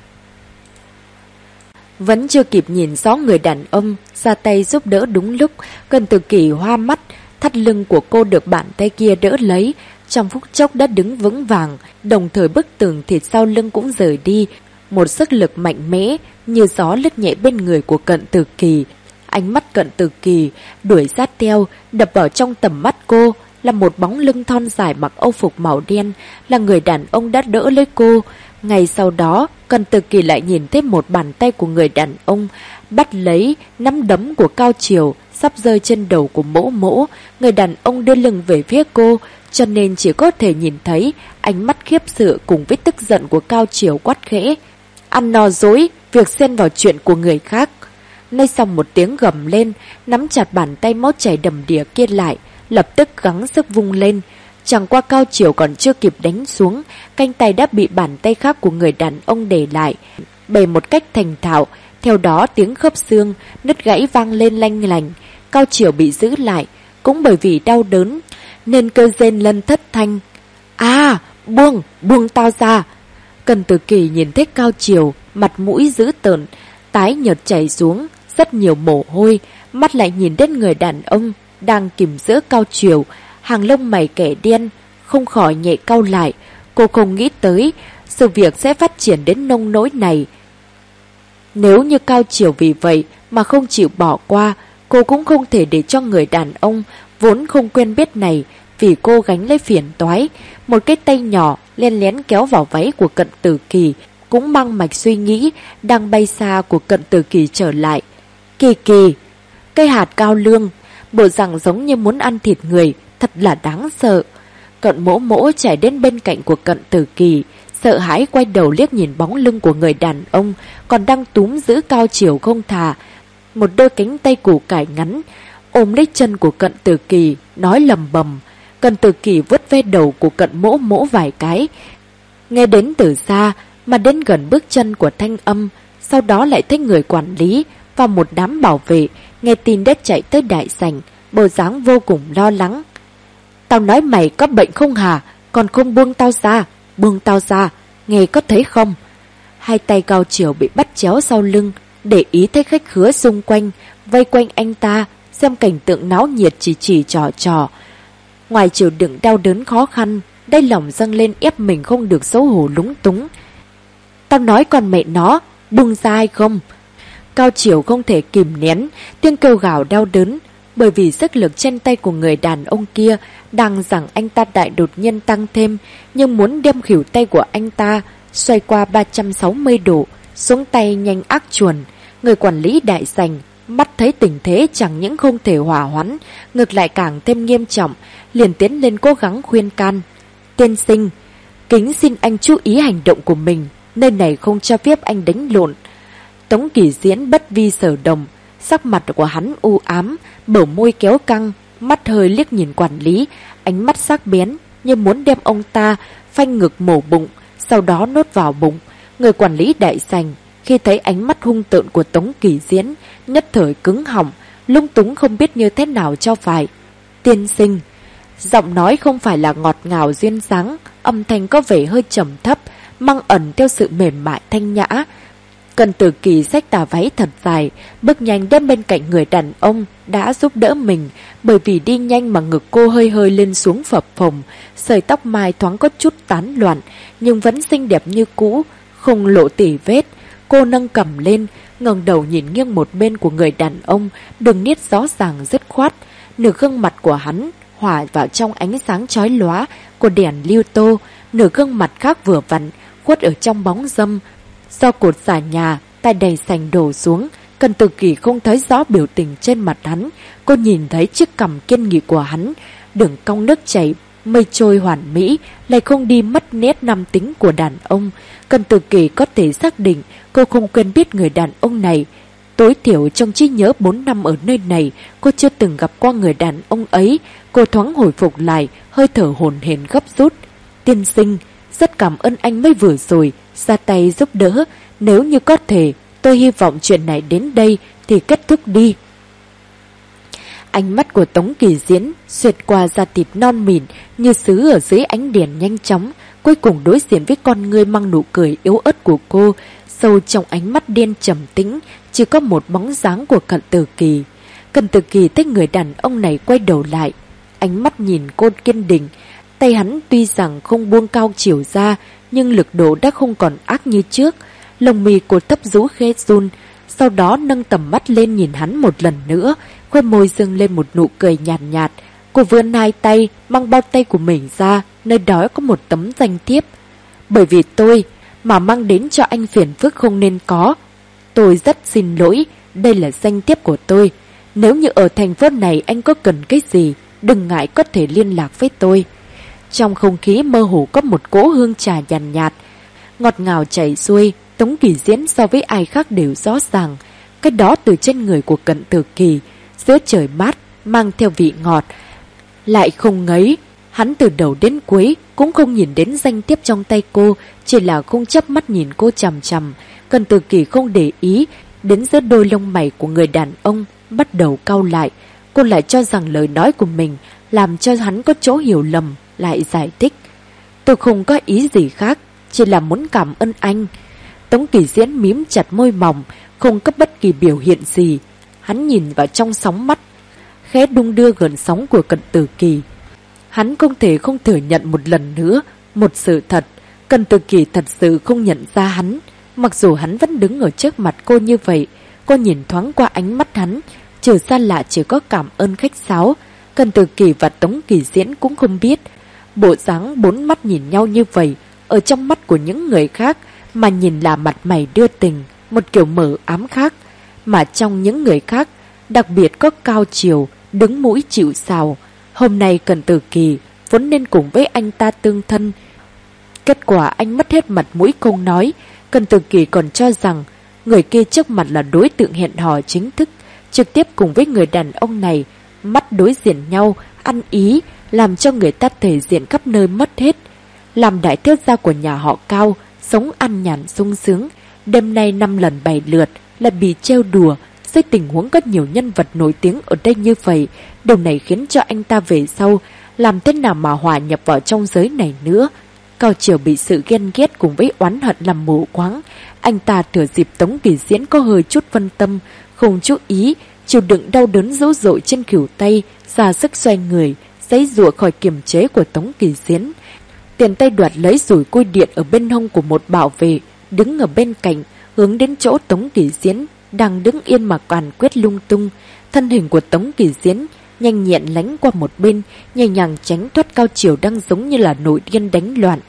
Vẫn chưa kịp nhìn rõ người đàn ông ra tay giúp đỡ đúng lúc, Cận Từ Kỳ hoa mắt, thắt lưng của cô được bàn tay kia đỡ lấy, trong phút chốc đã đứng vững vàng, đồng thời bức tường thịt sau lưng cũng rời đi. Một sức lực mạnh mẽ như gió lướt nhẹ bên người của Cận Từ Kỳ. Ánh mắt Cận Từ Kỳ đuổi sát theo, đập vào trong tầm mắt cô là một bóng lưng thon dài mặc âu phục màu đen, là người đàn ông đã đỡ lấy cô. Ngay sau đó, Cận Từ Kỳ lại nhìn thấy một bàn tay của người đàn ông bắt lấy nắm đấm của Cao Chiều, sắp rơi trên đầu của Mỗ Mỗ. Người đàn ông đưa lưng về phía cô, cho nên chỉ có thể nhìn thấy ánh mắt khiếp sợ cùng với tức giận của Cao Chiều quát khẽ: "Ăn no dối, việc xen vào chuyện của người khác." Nói xong một tiếng gầm lên, nắm chặt bàn tay máu chảy đầm đìa kia lại, lập tức gắng sức vung lên. Chẳng qua Cao Chiều còn chưa kịp đánh xuống, cánh tay đã bị bàn tay khác của người đàn ông để lại, bày một cách thành thạo. Theo đó tiếng khớp xương nứt gãy vang lên lanh lành. Cao Chiều bị giữ lại, cũng bởi vì đau đớn nên cơ rên lân thất thanh: "À, buông tao ra!" Cận Từ Kỳ nhìn thấy Cao Chiều, mặt mũi dữ tợn, tái nhợt chảy xuống rất nhiều mồ hôi, mắt lại nhìn đến người đàn ông đang kìm giữ Cao Chiều, hàng lông mày kẻ đen không khỏi nhẹ cau lại. Cô không nghĩ tới sự việc sẽ phát triển đến nông nỗi này. Nếu như Cao Chiều vì vậy mà không chịu bỏ qua, cô cũng không thể để cho người đàn ông vốn không quen biết này vì cô gánh lấy phiền toái. Một cái tay nhỏ len lén kéo vào váy của Cận Từ Kỳ, cũng mang mạch suy nghĩ đang bay xa của Cận Từ Kỳ trở lại. "Kỳ Kỳ!" Cây hạt cao lương bộ dạng giống như muốn ăn thịt người, thật là đáng sợ. Cận Mỗ Mỗ chạy đến bên cạnh của Cận Tử Kỳ, sợ hãi quay đầu liếc nhìn bóng lưng của người đàn ông còn đang túm giữ Cao Chiều không thả, một đôi cánh tay củ cải ngắn ôm lấy chân của Cận Tử Kỳ, nói lầm bầm. Cận Tử Kỳ vuốt ve đầu của Cận Mỗ Mỗ vài cái, nghe đến từ xa mà đến gần bước chân của thanh âm, sau đó lại thấy người quản lý và một đám bảo vệ nghe tin đã chạy tới đại sảnh, bộ dáng vô cùng lo lắng. Tao nói mày có bệnh không hả? Còn không buông tao ra, nghe có thấy không? Hai tay Cao Chiều bị bắt chéo sau lưng, để ý thấy khách khứa xung quanh, vây quanh anh ta, xem cảnh tượng náo nhiệt chỉ trò. Ngoài chịu đựng đau đớn khó khăn, đây lòng dâng lên ép mình không được xấu hổ lúng túng. Tao nói con mẹ nó, buông ra hay không? Cao Chiều không thể kìm nén tiếng kêu gào đau đớn, bởi vì sức lực trên tay của người đàn ông kia đang rằng anh ta đại đột nhiên tăng thêm, nhưng muốn đem khuỷu tay của anh ta xoay qua 360 độ, xuống tay nhanh ác chuồn. Người quản lý đại sảnh mắt thấy tình thế chẳng những không thể hòa hoãn, ngược lại càng thêm nghiêm trọng, liền tiến lên cố gắng khuyên can. Tiên sinh, kính xin anh chú ý hành động của mình, nơi này không cho phép anh đánh lộn. Tống Kỳ Diễn bất vi sở đồng, sắc mặt của hắn u ám, bờ môi kéo căng, mắt hơi liếc nhìn quản lý, ánh mắt sắc bén như muốn đem ông ta phanh ngực mổ bụng, sau đó nốt vào bụng. Người quản lý đại sảnh khi thấy ánh mắt hung tợn của Tống Kỳ Diễn, nhất thời cứng họng, lung túng không biết như thế nào cho phải. Tiên sinh, giọng nói không phải là ngọt ngào duyên dáng, âm thanh có vẻ hơi trầm thấp, mang ẩn theo sự mềm mại thanh nhã. Cận Tử Kỳ xách tà váy thật dài, bước nhanh đến bên cạnh người đàn ông đã giúp đỡ mình, bởi vì đi nhanh mà ngực cô hơi hơi lên xuống phập phồng, sợi tóc mai thoáng có chút tán loạn, nhưng vẫn xinh đẹp như cũ, không lộ tỉ vết. Cô nâng cằm lên, ngẩng đầu nhìn nghiêng một bên của người đàn ông, đường nét rõ ràng dứt khoát, nửa gương mặt của hắn hòa vào trong ánh sáng chói lóa của đèn lưu tô, nửa gương mặt khác vừa vặn khuất ở trong bóng râm. Do cột xà nhà tại đầy sành đổ xuống, Cận Tử Kỳ không thấy rõ biểu tình trên mặt hắn. Cô nhìn thấy chiếc cằm kiên nghị của hắn, đường cong nước chảy mây trôi hoàn mỹ, lại không đi mất nét nam tính của đàn ông. Cận Tử Kỳ có thể xác định cô không quen biết người đàn ông này. Tối thiểu trong trí nhớ 4 năm ở nơi này, cô chưa từng gặp qua người đàn ông ấy. Cô thoáng hồi phục lại, hơi thở hổn hển gấp rút. Tiên sinh, rất cảm ơn anh mới vừa rồi ra tay giúp đỡ. Nếu như có thể, tôi hy vọng chuyện này đến đây thì kết thúc đi. Ánh mắt của Tống Kỳ Diễn xuyệt qua da thịt non mịn như sứ ở dưới ánh đèn nhanh chóng, cuối cùng đối diện với con ngươi mang nụ cười yếu ớt của cô. Sâu trong ánh mắt đen trầm tĩnh chỉ có một bóng dáng của Cận Tử Kỳ. Cận Tử Kỳ thấy người đàn ông này quay đầu lại, ánh mắt nhìn cô kiên định. Tay hắn tuy rằng không buông Cao Chiều ra, nhưng lực độ đã không còn ác như trước. Lông mi cô thấp rũ khẽ run, sau đó nâng tầm mắt lên nhìn hắn một lần nữa, khóe môi dâng lên một nụ cười nhàn nhạt. Cô vươn hai tay, mang bao tay của mình ra, nơi đó có một tấm danh thiếp. Bởi vì tôi mà mang đến cho anh phiền phức không nên có. Tôi rất xin lỗi, đây là danh thiếp của tôi. Nếu như ở thành phố này anh có cần cái gì, đừng ngại có thể liên lạc với tôi. Trong không khí mơ hồ có một cỗ hương trà nhàn nhạt, ngọt ngào chảy xuôi. Tống Kỳ Diễn so với ai khác đều rõ ràng, cái đó từ trên người của Cận Tử Kỳ, giữa trời mát, mang theo vị ngọt, lại không ngấy. Hắn từ đầu đến cuối cũng không nhìn đến danh thiếp trong tay cô, chỉ là không chớp mắt nhìn cô chằm chằm. Cận Tử Kỳ không để ý đến giữa đôi lông mày của người đàn ông bắt đầu cau lại. Cô lại cho rằng lời nói của mình làm cho hắn có chỗ hiểu lầm, lại giải thích. Tôi không có ý gì khác, chỉ là muốn cảm ơn anh. Tống Kỳ Diễn mím chặt môi mỏng, không có bất kỳ biểu hiện gì. Hắn nhìn vào trong sóng mắt khẽ đung đưa gần sóng của Cận Tử Kỳ. Hắn không thể không thừa nhận một lần nữa một sự thật. Cận Tử Kỳ thật sự không nhận ra hắn, mặc dù hắn vẫn đứng ở trước mặt cô như vậy. Cô nhìn thoáng qua ánh mắt hắn, trừ xa lạ chỉ có cảm ơn khách sáo. Cận Tử Kỳ và Tống Kỳ Diễn cũng không biết, bộ dáng bốn mắt nhìn nhau như vậy ở trong mắt của những người khác mà nhìn là mặt mày đưa tình, một kiểu mờ ám khác. Mà trong những người khác, đặc biệt có Cao Chiều, đứng mũi chịu sào. Hôm nay Cận Tử Kỳ vốn nên cùng với anh ta tương thân. Kết quả anh mất hết mặt mũi không nói. Cận Tử Kỳ còn cho rằng người kia trước mặt là đối tượng hẹn hò chính thức, trực tiếp cùng với người đàn ông này mắt đối diện nhau, ăn ý, làm cho người ta thể diện khắp nơi mất hết. Làm đại thiếu gia của nhà họ Cao, sống ăn nhàn sung sướng, đêm nay 5 lần 7 lượt là bị trêu đùa. Dưới tình huống có nhiều nhân vật nổi tiếng ở đây như vậy, điều này khiến cho anh ta về sau làm thế nào mà hòa nhập vào trong giới này nữa. Cao Triều bị sự ghen ghét cùng với oán hận làm mù quáng. Anh ta thừa dịp Tống Kỳ Diễn có hơi chút phân tâm, không chú ý, chịu đựng đau đớn dữ dội trên khuỷu tay, ra sức xoay người, giãy giụa khỏi kiềm chế của Tống Kỳ Diễn. Tiền tay đoạt lấy rủi cui điện ở bên hông của một bảo vệ, đứng ở bên cạnh, hướng đến chỗ Tống Kỳ Diễn đang đứng yên mà càn quét lung tung. Thân hình của Tống Kỳ Diễn nhanh nhẹn lánh qua một bên, nhẹ nhàng tránh thoát Cao Triều đang giống như là nổi điên đánh loạn.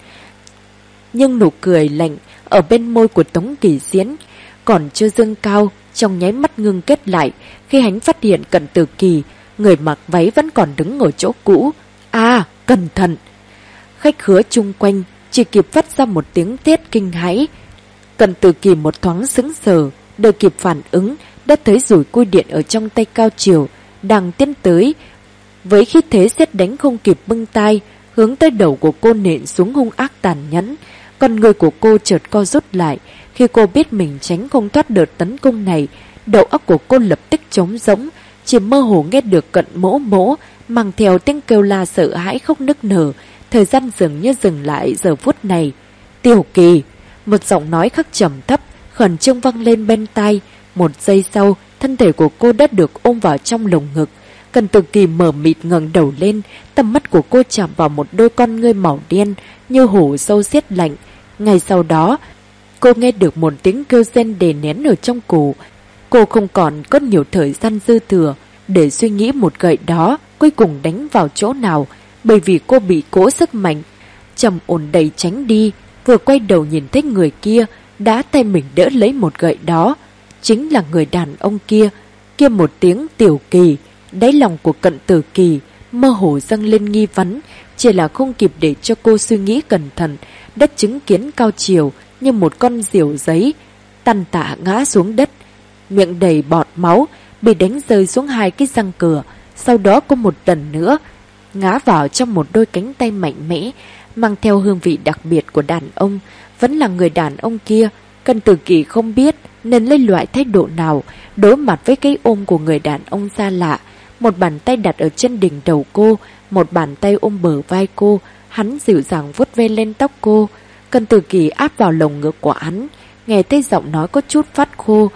Nhưng nụ cười lạnh ở bên môi của Tống Kỳ Diễn còn chưa dâng cao, trong nháy mắt ngưng kết lại khi hắn phát hiện Cận Tử Kỳ, người mặc váy vẫn còn đứng ở chỗ cũ. À, cẩn thận! Khách khứa chung quanh chỉ kịp phát ra một tiếng thét kinh hãi. Cận Tử Kỳ một thoáng sững sờ, đợi kịp phản ứng, đã thấy rủi cui điện ở trong tay Cao Triều đang tiến tới, với khí thế sét đánh không kịp bưng tay, hướng tới đầu của cô nện xuống hung ác tàn nhẫn. Con người của cô chợt co rút lại khi cô biết mình tránh không thoát đợt tấn công này. Đầu óc của cô lập tức trống rỗng, chỉ mơ hồ nghe được Cận Mỗ Mỗ mang theo tiếng kêu la sợ hãi khóc nức nở. Thời gian dường như dừng lại giờ phút này. Tiểu Kỳ! Một giọng nói khắc trầm thấp khẩn trương vang lên bên tai. Một giây sau, thân thể của cô đã được ôm vào trong lồng ngực. Cận Tử Kỳ mờ mịt ngẩng đầu lên, tầm mắt của cô chạm vào một đôi con ngươi màu đen như hổ sâu xiết lạnh. Ngay sau đó, cô nghe được một tiếng kêu rên đè nén ở trong cổ. Cô không còn có nhiều thời gian dư thừa để suy nghĩ một gậy đó cuối cùng đánh vào chỗ nào, bởi vì cô bị cố sức mạnh trầm ổn đẩy tránh đi. Vừa quay đầu nhìn thấy người kia đã tay mình đỡ lấy một gậy đó, chính là người đàn ông kia. Kia một tiếng Tiểu Kỳ, đáy lòng của Cận Tử Kỳ mơ hồ dâng lên nghi vấn, chỉ là không kịp để cho cô suy nghĩ cẩn thận, đã chứng kiến Cao Triều như một con diều giấy tàn tạ ngã xuống đất, miệng đầy bọt máu, bị đánh rơi xuống hai cái răng cửa. Sau đó có một lần nữa ngã vào trong một đôi cánh tay mạnh mẽ mang theo hương vị đặc biệt của đàn ông. Vẫn là người đàn ông kia. Cận Tử Kỳ không biết nên lấy loại thái độ nào đối mặt với cái ôm của người đàn ông xa lạ. Một bàn tay đặt ở trên đỉnh đầu cô, một bàn tay ôm bờ vai cô. Hắn dịu dàng vuốt ve lên tóc cô. Cận Tử Kỳ áp vào lồng ngực của hắn, nghe thấy giọng nói có chút phát khô,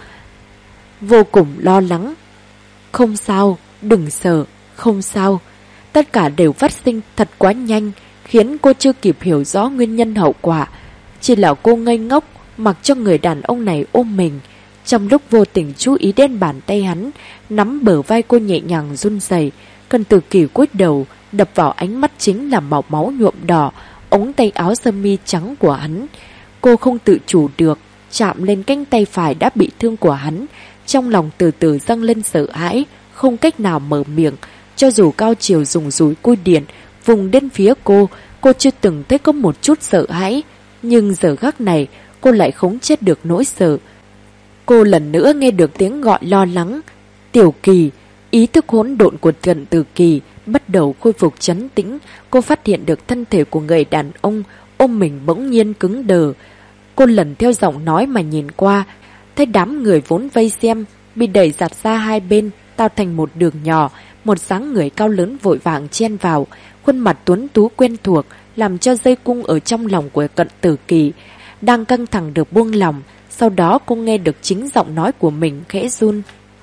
vô cùng lo lắng. Không sao, đừng sợ, không sao. Tất cả đều phát sinh thật quá nhanh, khiến cô chưa kịp hiểu rõ nguyên nhân hậu quả. Chỉ là cô ngây ngốc, mặc cho người đàn ông này ôm mình. Trong lúc vô tình chú ý đến bàn tay hắn nắm bờ vai cô nhẹ nhàng run rẩy, Cận Tử Kỳ cúi đầu, đập vào ánh mắt chính là màu máu nhuộm đỏ ống tay áo sơ mi trắng của hắn. Cô không tự chủ được chạm lên cánh tay phải đã bị thương của hắn, trong lòng từ từ dâng lên sợ hãi, không cách nào mở miệng. Cho dù Cao Triều dùng dùi cui điện vùng đến phía cô chưa từng thấy có một chút sợ hãi, nhưng giờ khắc này cô lại khống chế được nỗi sợ. Cô lần nữa nghe được tiếng gọi lo lắng. Tiểu Kỳ! Ý thức hỗn độn của Cận Tử Kỳ bắt đầu khôi phục trấn tĩnh. Cô phát hiện được thân thể của người đàn ông ôm mình bỗng nhiên cứng đờ. Cô lần theo giọng nói mà nhìn qua, thấy đám người vốn vây xem bị đẩy giặt ra hai bên, tạo thành một đường nhỏ. Một dáng người cao lớn vội vàng chen vào, khuôn mặt tuấn tú quen thuộc làm cho dây cung ở trong lòng của Cận Tử Kỳ đang căng thẳng được buông lỏng. Sau đó cô nghe được chính giọng nói của mình khẽ run.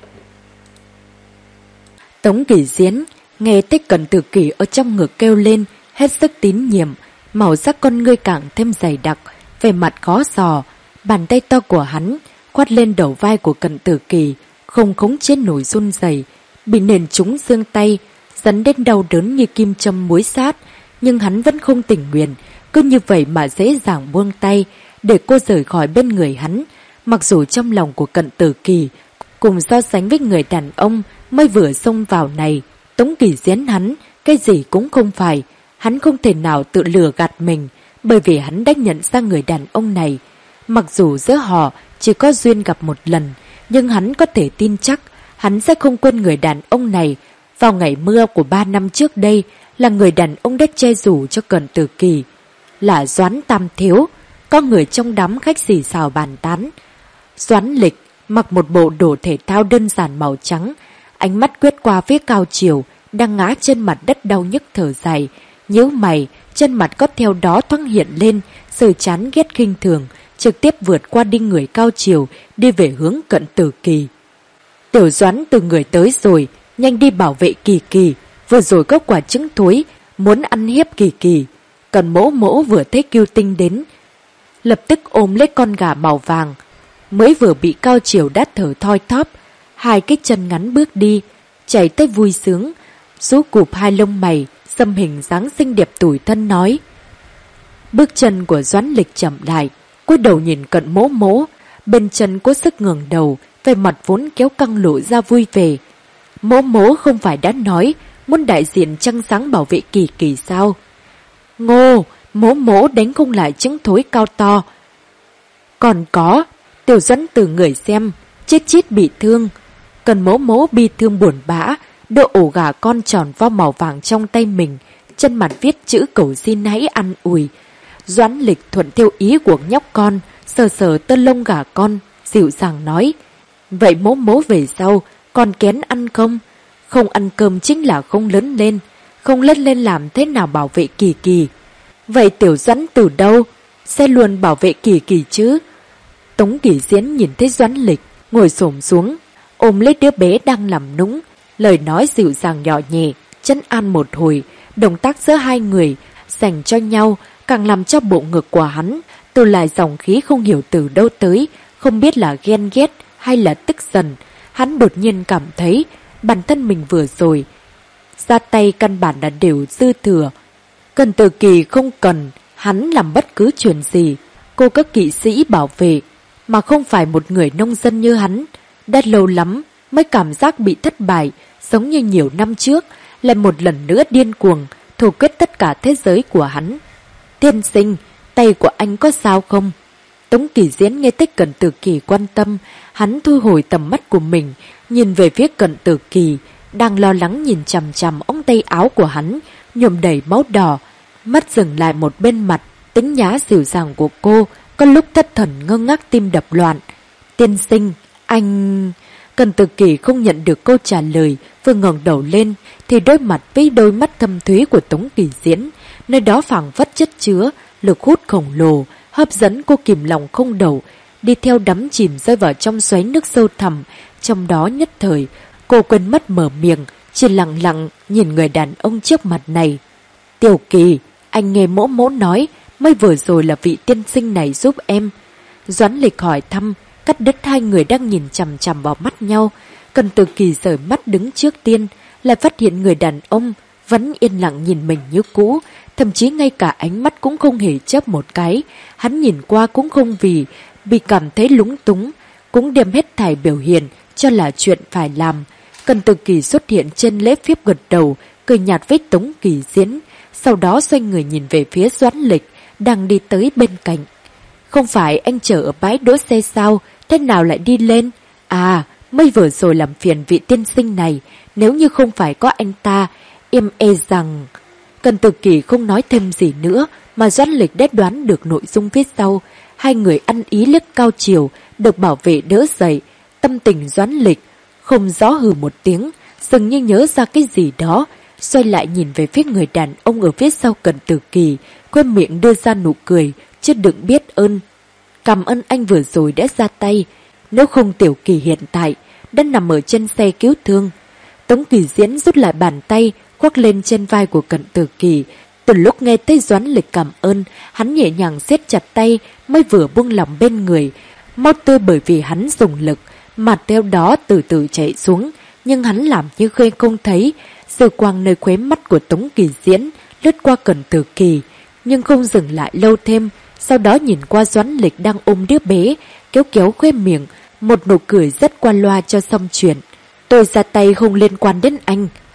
Tống Kỳ Diễn nghe thấy Cận Tử Kỳ ở trong ngực kêu lên, hết sức tín nhiệm, màu sắc con ngươi càng thêm dày đặc, về mặt khó sò. Bàn tay to của hắn khoát lên đầu vai của Cận Tử Kỳ, không khống chế nổi run rẩy, bị nền trúng xương tay, dẫn đến đau đớn như kim châm muối sát. Nhưng hắn vẫn không tình nguyện, cứ như vậy mà dễ dàng buông tay, để cô rời khỏi bên người hắn. Mặc dù trong lòng của Cận Tử Kỳ cùng so sánh với người đàn ông mới vừa xông vào này Tống Kỳ Diễn hắn, cái gì cũng không phải. Hắn không thể nào tự lừa gạt mình, bởi vì hắn đã nhận ra người đàn ông này. Mặc dù giữa họ chỉ có duyên gặp một lần, nhưng hắn có thể tin chắc hắn sẽ không quên người đàn ông này. Vào ngày mưa của 3 năm trước đây là người đàn ông đã che rủ cho Cận Tử Kỳ. Là Doãn Tam Thiếu. Có người trong đám khách xì xào bàn tán. Doãn Lịch mặc một bộ đồ thể thao đơn giản màu trắng, ánh mắt quét qua phía Cao Chiều đang ngã trên mặt đất đau nhức thở dài, nhíu mày, trên mặt có theo đó thoáng hiện lên sự chán ghét khinh thường, trực tiếp vượt qua đinh người Cao Chiều đi về hướng Cận Tử Kỳ. Tiểu Doãn từ người tới rồi, nhanh đi bảo vệ Kỳ Kỳ, vừa rồi có quả trứng thối muốn ăn hiếp Kỳ Kỳ. Còn Mỗ Mỗ vừa thấy Kiêu Tinh đến, lập tức ôm lấy con gà màu vàng, mới vừa bị Cao Chiều đã thở thoi thóp, hai cái chân ngắn bước đi, chạy tới vui sướng, rú cụp hai lông mày, xăm hình dáng xinh đẹp tủi thân nói. Bước chân của Doãn Lịch chậm lại, cúi đầu nhìn Cận Mỗ Mỗ, bên chân có sức ngẩng đầu, vẻ mặt vốn kéo căng lộ ra vui vẻ. Mỗ Mỗ không phải đã nói muốn đại diện trăng sáng bảo vệ Kỳ Kỳ sao? Ngô, Mỗ Mỗ đánh không lại trứng thối cao to. Còn có, Tiểu Doãn từ người xem, chết chít bị thương. Cần Mỗ Mỗ bi thương buồn bã, đỡ ổ gà con tròn vo màu vàng trong tay mình, chân mặt viết chữ cầu xin hãy ăn ủi. Doãn Lịch thuận theo ý của nhóc con, sờ sờ tơ lông gà con, dịu dàng nói. Vậy Mỗ Mỗ về sau, con kén ăn không? Không ăn cơm chính là không lớn lên. Không lớn lên làm thế nào bảo vệ Kỳ Kỳ? Vậy Tiểu Doãn từ đâu? Sẽ luôn bảo vệ Kỳ Kỳ chứ? Tống Kỳ Diễn nhìn thấy Doãn Lịch, ngồi xổm xuống, ôm lấy đứa bé đang nằm nũng, lời nói dịu dàng nhỏ nhẹ, trấn an một hồi. Động tác giữa hai người dành cho nhau càng làm cho bộ ngực của hắn từ lại dòng khí không hiểu từ đâu tới, không biết là ghen ghét hay là tức giận. Hắn đột nhiên cảm thấy bản thân mình vừa rồi ra tay căn bản là đều dư thừa. Cận Tử Kỳ không cần hắn làm bất cứ chuyện gì, cô các kỵ sĩ bảo vệ, mà không phải một người nông dân như hắn. Đã lâu lắm mới cảm giác bị thất bại, giống như nhiều năm trước, lại một lần nữa điên cuồng, thù kết tất cả thế giới của hắn. Tiên sinh, tay của anh có sao không? Tống Kỳ Diễn nghe tích Cận Tử Kỳ quan tâm, hắn thu hồi tầm mắt của mình, nhìn về phía Cận Tử Kỳ, đang lo lắng nhìn chằm chằm ống tay áo của hắn, nhuộm đầy máu đỏ. Mắt dừng lại một bên mặt, tính nhã dịu dàng của cô, có lúc thất thần ngơ ngác tim đập loạn. Tiên sinh, anh... Cận Tử Kỳ không nhận được câu trả lời, vừa ngẩng đầu lên thì đối mặt với đôi mắt thâm thúy của Tống Kỳ Diễn, nơi đó phảng phất chất chứa lực hút khổng lồ, hấp dẫn cô kìm lòng không đầu, đi theo đắm chìm rơi vào trong xoáy nước sâu thẳm. Trong đó nhất thời, cô quên mất mở miệng, chỉ lặng lặng nhìn người đàn ông trước mặt này. Tiểu Kỳ, anh nghe Mỗ Mỗ nói, mới vừa rồi là vị tiên sinh này giúp em. Doãn Lịch hỏi thăm, cắt đứt hai người đang nhìn chằm chằm vào mắt nhau. Cận Tử Kỳ rời mắt đứng trước tiên, lại phát hiện người đàn ông vẫn yên lặng nhìn mình như cũ, thậm chí ngay cả ánh mắt cũng không hề chớp một cái. Hắn nhìn qua cũng không vì cảm thấy lúng túng, cũng đem hết thảy biểu hiện cho là chuyện phải làm. Cận Tử Kỳ xuất hiện trên lễ phép gật đầu, cười nhạt với Tống Kỳ Diễn, sau đó xoay người nhìn về phía Doãn Lịch đang đi tới bên cạnh. Không phải anh chờ ở bãi đỗ xe sao, thế nào lại đi lên? À, mới vừa rồi làm phiền vị tiên sinh này, nếu như không phải có anh ta, em e rằng... Cận Tử Kỳ không nói thêm gì nữa, mà Doãn Lịch đã đoán được nội dung phía sau. Hai người ăn ý liếc Cao Chiều, được bảo vệ đỡ dậy. Tâm tình Doãn Lịch không rõ hừ một tiếng, dường như nhớ ra cái gì đó, xoay lại nhìn về phía người đàn ông ở phía sau Cận Tử Kỳ, khoe miệng đưa ra nụ cười, chứ đừng biết ơn. Cảm ơn anh vừa rồi đã ra tay, nếu không Tiểu Kỳ hiện tại đã nằm ở trên xe cứu thương. Tống Kỳ Diễn rút lại bàn tay, khoác lên trên vai của Cận Tử Kỳ. Từ lúc nghe thấy Doãn Lịch cảm ơn, hắn nhẹ nhàng siết chặt tay, mới vừa buông lỏng bên người. Máu tươi bởi vì hắn dùng lực, mà theo đó từ từ chảy xuống, nhưng hắn làm như khơi không thấy. Dư quang nơi khóe mắt của Tống Kỳ Diễn lướt qua Cận Tử Kỳ, nhưng không dừng lại lâu thêm. Sau đó nhìn qua Doãn Lịch đang ôm đứa bé, kéo kéo khóe miệng, một nụ cười rất qua loa cho xong chuyện. Tôi ra tay không liên quan đến anh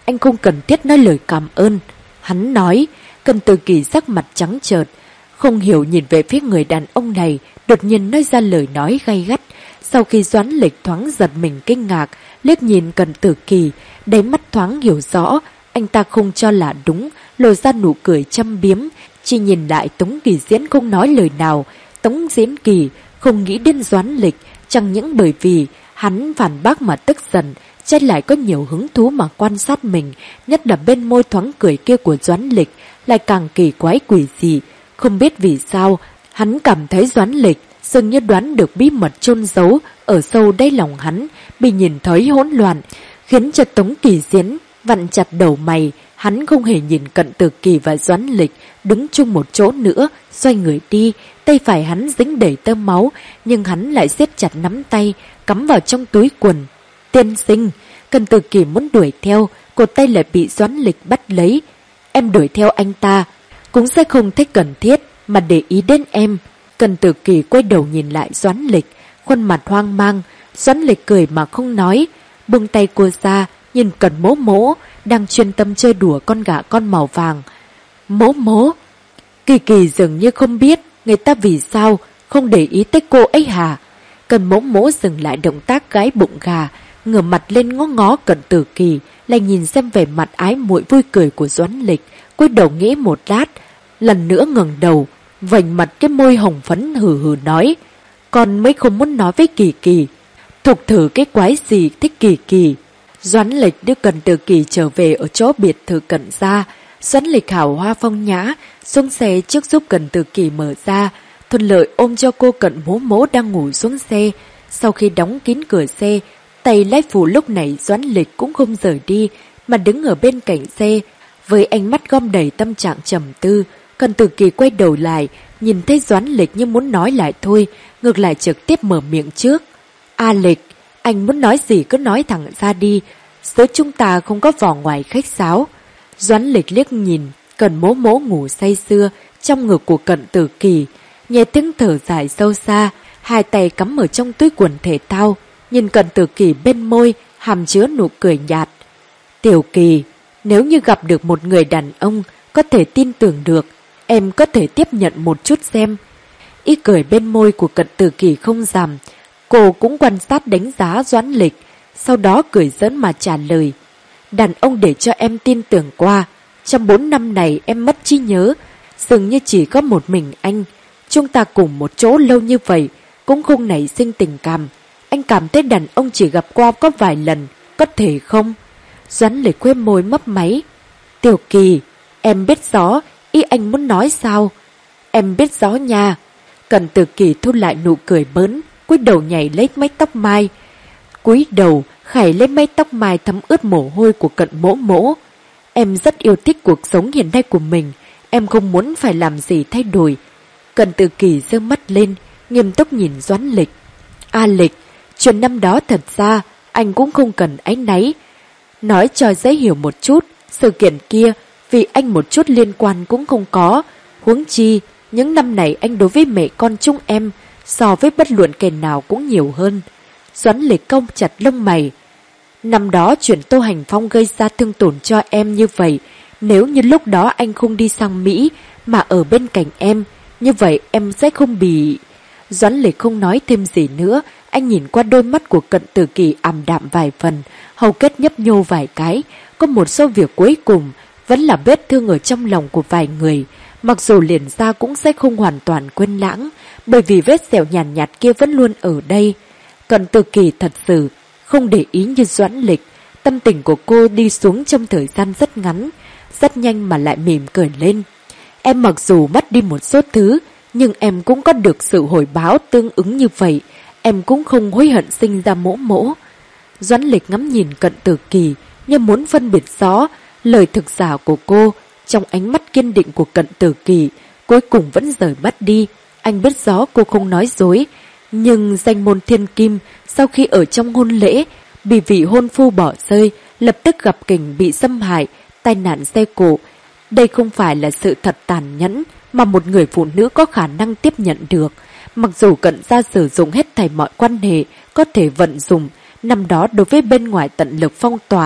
anh không cần thiết nói lời cảm ơn. Hắn nói. Cần Tử Kỳ sắc mặt trắng trợt, không hiểu nhìn về phía người đàn ông này, đột nhiên nói ra lời nói gay gắt. Sau khi Doãn Lịch thoáng giật mình kinh ngạc, liếc nhìn Cần Tử Kỳ, đáy mắt thoáng hiểu rõ, anh ta không cho là đúng, lộ ra nụ cười châm biếm, chỉ nhìn lại Tống Kỳ Diễn không nói lời nào. Tống Diễn Kỳ không nghĩ đến Doãn Lịch, chẳng những bởi vì hắn phản bác mà tức giận, trái lại có nhiều hứng thú mà quan sát mình, nhất là bên môi thoáng cười kia của Doãn Lịch lại càng kỳ quái quỷ dị. Không biết vì sao, hắn cảm thấy Doãn Lịch dường như đoán được bí mật chôn giấu ở sâu đáy lòng hắn, bị nhìn thấy hỗn loạn, khiến cho Tống Kỳ Diễn vặn chặt đầu mày. Hắn không hề nhìn Cận Tử Kỳ và Doãn Lịch đứng chung một chỗ nữa, xoay người đi, tay phải hắn dính đầy tơ máu, nhưng hắn lại siết chặt nắm tay, cắm vào trong túi quần. Tiên sinh, Cận Tử Kỳ muốn đuổi theo, cột tay lại bị Doãn Lịch bắt lấy. Em đuổi theo anh ta, cũng sẽ không thích cần thiết mà để ý đến em. Cận Tử Kỳ quay đầu nhìn lại Doãn Lịch, khuôn mặt hoang mang. Doãn Lịch cười mà không nói, buông tay cô ra, nhìn Cận Mỗ Mỗ đang chuyên tâm chơi đùa con gà con màu vàng. Mỗ Mỗ, Kỳ Kỳ dường như không biết người ta vì sao không để ý tới cô ấy hả? Cận Mỗ Mỗ dừng lại động tác gái bụng gà, ngửa mặt lên ngó ngó Cận Tử Kỳ, lại nhìn xem vẻ mặt ái muội vui cười của Doãn Lịch, cúi đầu nghĩ một lát, lần nữa ngẩng đầu, vành mặt cái môi hồng phấn hừ hừ nói, con mới không muốn nói với Kỳ Kỳ. Thục thử cái quái gì thích Kỳ Kỳ. Doãn Lịch đưa Cận Tử Kỳ trở về ở chỗ biệt thự Cận gia. Doãn Lịch hào hoa phong nhã, xuống xe trước giúp Cận Tử Kỳ mở ra, thuận lợi ôm cho cô Cận Mỗ Mỗ đang ngủ xuống xe. Sau khi đóng kín cửa xe, tay lái phụ lúc này Doãn Lịch cũng không rời đi, mà đứng ở bên cạnh xe, với ánh mắt gom đầy tâm trạng trầm tư. Cận Tử Kỳ quay đầu lại, nhìn thấy Doãn Lịch như muốn nói lại thôi, ngược lại trực tiếp mở miệng trước. A Lịch, anh muốn nói gì cứ nói thẳng ra đi, giữa chúng ta không có vỏ ngoài khách sáo. Doãn Lịch liếc nhìn Cận Mỗ Mỗ ngủ say sưa trong ngực của Cận Tử Kỳ, nghe tiếng thở dài sâu xa, hai tay cắm ở trong túi quần thể thao, nhìn Cận Tử Kỳ bên môi hàm chứa nụ cười nhạt. Tiểu Kỳ, nếu như gặp được một người đàn ông có thể tin tưởng được, em có thể tiếp nhận một chút xem. Ý cười bên môi của Cận Tử Kỳ không giảm, cô cũng quan sát đánh giá Doãn Lịch, sau đó cười giỡn mà trả lời. Đàn ông để cho em tin tưởng qua, trong 4 năm này em mất trí nhớ, dường như chỉ có một mình anh. Chúng ta cùng một chỗ lâu như vậy, cũng không nảy sinh tình cảm. Anh cảm thấy đàn ông chỉ gặp qua có vài lần, có thể không? Doãn Lịch quê môi mấp máy. Tiểu Kỳ, em biết rõ ý anh muốn nói sao? Em biết rõ nha. Cận Tử Kỳ thu lại nụ cười bớn, cúi đầu nhảy lấy mái tóc mai. Cúi đầu khải lên mái tóc mai thấm ướt mồ hôi của Cận Mỗ Mỗ. Em rất yêu thích cuộc sống hiện nay của mình, em không muốn phải làm gì thay đổi. Cận Tử Kỳ giơ mắt lên, nghiêm túc nhìn Doãn Lịch. A Lịch, chuyện năm đó thật ra anh cũng không cần áy náy. Nói cho dễ hiểu một chút, sự kiện kia vì anh một chút liên quan cũng không có. Huống chi, những năm này anh đối với mẹ con chúng em so với bất luận kẻ nào cũng nhiều hơn. Doãn Lịch cong chặt lông mày. Năm đó chuyện Tô Hành Phong gây ra thương tổn cho em như vậy, nếu như lúc đó anh không đi sang Mỹ mà ở bên cạnh em, như vậy em sẽ không bị... Doãn Lịch không nói thêm gì nữa, anh nhìn qua đôi mắt của Cận Tử Kỳ ảm đạm vài phần, hầu kết nhấp nhô vài cái. Có một số việc cuối cùng vẫn là vết thương ở trong lòng của vài người, mặc dù liền ra cũng sẽ không hoàn toàn quên lãng, bởi vì vết sẹo nhàn nhạt kia vẫn luôn ở đây. Cận Tử Kỳ thật sự không để ý như Doãn Lịch, tâm tình của cô đi xuống trong thời gian rất ngắn, rất nhanh mà lại mỉm cười lên. Em mặc dù mất đi một số thứ, nhưng em cũng có được sự hồi báo tương ứng như vậy, em cũng không hối hận sinh ra Mỗ Mỗ. Doãn Lịch ngắm nhìn Cận Tử Kỳ như muốn phân biệt rõ lời thực giả của cô. Trong ánh mắt kiên định của Cận Tử Kỳ, cuối cùng vẫn rời mắt đi. Anh biết rõ cô không nói dối, nhưng danh môn thiên kim sau khi ở trong hôn lễ bị vị hôn phu bỏ rơi, lập tức gặp cảnh bị xâm hại, tai nạn xe cộ. Đây không phải là sự thật tàn nhẫn mà một người phụ nữ có khả năng tiếp nhận được. Mặc dù Cận gia sử dụng hết thảy mọi quan hệ có thể vận dụng, năm đó đối với bên ngoài tận lực phong tỏa,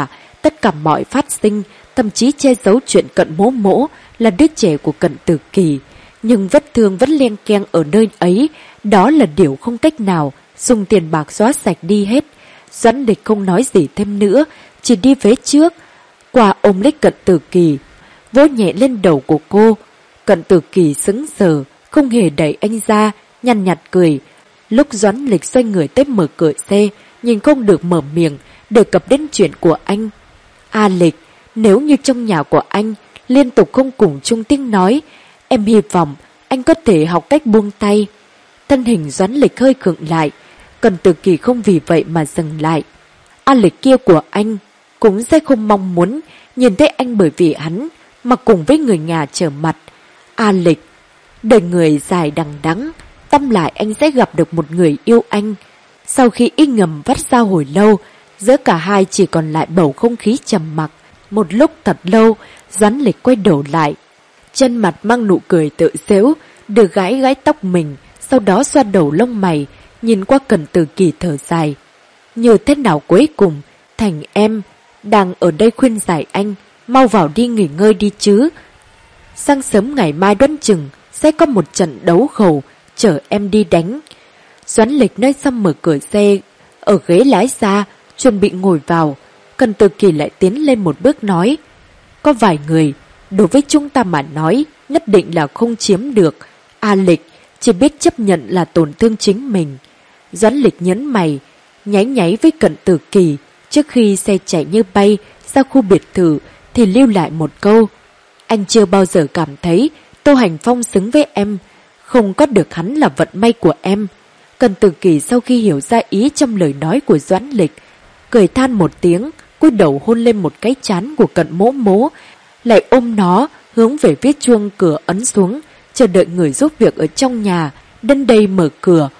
tất cả mọi phát sinh, thậm chí che giấu chuyện Cận Mỗ Mỗ là đứa trẻ của Cận Tử Kỳ. Nhưng vết thương vẫn len keng ở nơi ấy, đó là điều không cách nào dùng tiền bạc xóa sạch đi hết. Doãn Lịch không nói gì thêm nữa, chỉ đi về trước, qua ôm lấy Cận Tử Kỳ, vỗ nhẹ lên đầu của cô. Cận Tử Kỳ sững sờ, không hề đẩy anh ra, nhăn nhạt cười. Lúc Doãn Lịch xoay người tới mở cửa xe, nhìn không được mở miệng, đề cập đến chuyện của anh. A Lịch, nếu như trong nhà của anh liên tục không cùng chung tiếng nói, em hy vọng anh có thể học cách buông tay. Thân hình Doãn Lịch hơi khựng lại, Cận Tử Kỳ không vì vậy mà dừng lại. A Lịch kia của anh cũng sẽ không mong muốn nhìn thấy anh bởi vì hắn mà cùng với người nhà trở mặt. A Lịch, đời người dài đằng đẵng, tâm lại anh sẽ gặp được một người yêu anh. Sau khi ý ngầm vắt ra hồi lâu, giữa cả hai chỉ còn lại bầu không khí trầm mặc. Một lúc thật lâu, Doãn Lịch quay đầu lại, trên mặt mang nụ cười tự giễu, được gãi gãi tóc mình, sau đó xoa đầu lông mày, nhìn qua Cận Tử Kỳ thở dài. Như thế nào cuối cùng, Thành em đang ở đây khuyên giải anh, mau vào đi nghỉ ngơi đi chứ. Sáng sớm ngày mai đoán chừng sẽ có một trận đấu khẩu, chở em đi đánh. Doãn Lịch nói xong mở cửa xe, ở ghế lái ra, chuẩn bị ngồi vào. Cận Tử Kỳ lại tiến lên một bước nói, có vài người, đối với chúng ta mà nói, nhất định là không chiếm được. A Lịch chỉ biết chấp nhận là tổn thương chính mình. Doãn Lịch nhấn mày, nháy nháy với Cận Tử Kỳ, trước khi xe chạy như bay ra khu biệt thự thì lưu lại một câu. Anh chưa bao giờ cảm thấy Tô Hành Phong xứng với em, không có được hắn là vận may của em. Cận Tử Kỳ sau khi hiểu ra ý trong lời nói của Doãn Lịch, cười than một tiếng, cúi đầu hôn lên một cái trán của Cận Mỗ Mỗ, lại ôm nó hướng về phía chuông cửa ấn xuống, chờ đợi người giúp việc ở trong nhà đến đây mở cửa.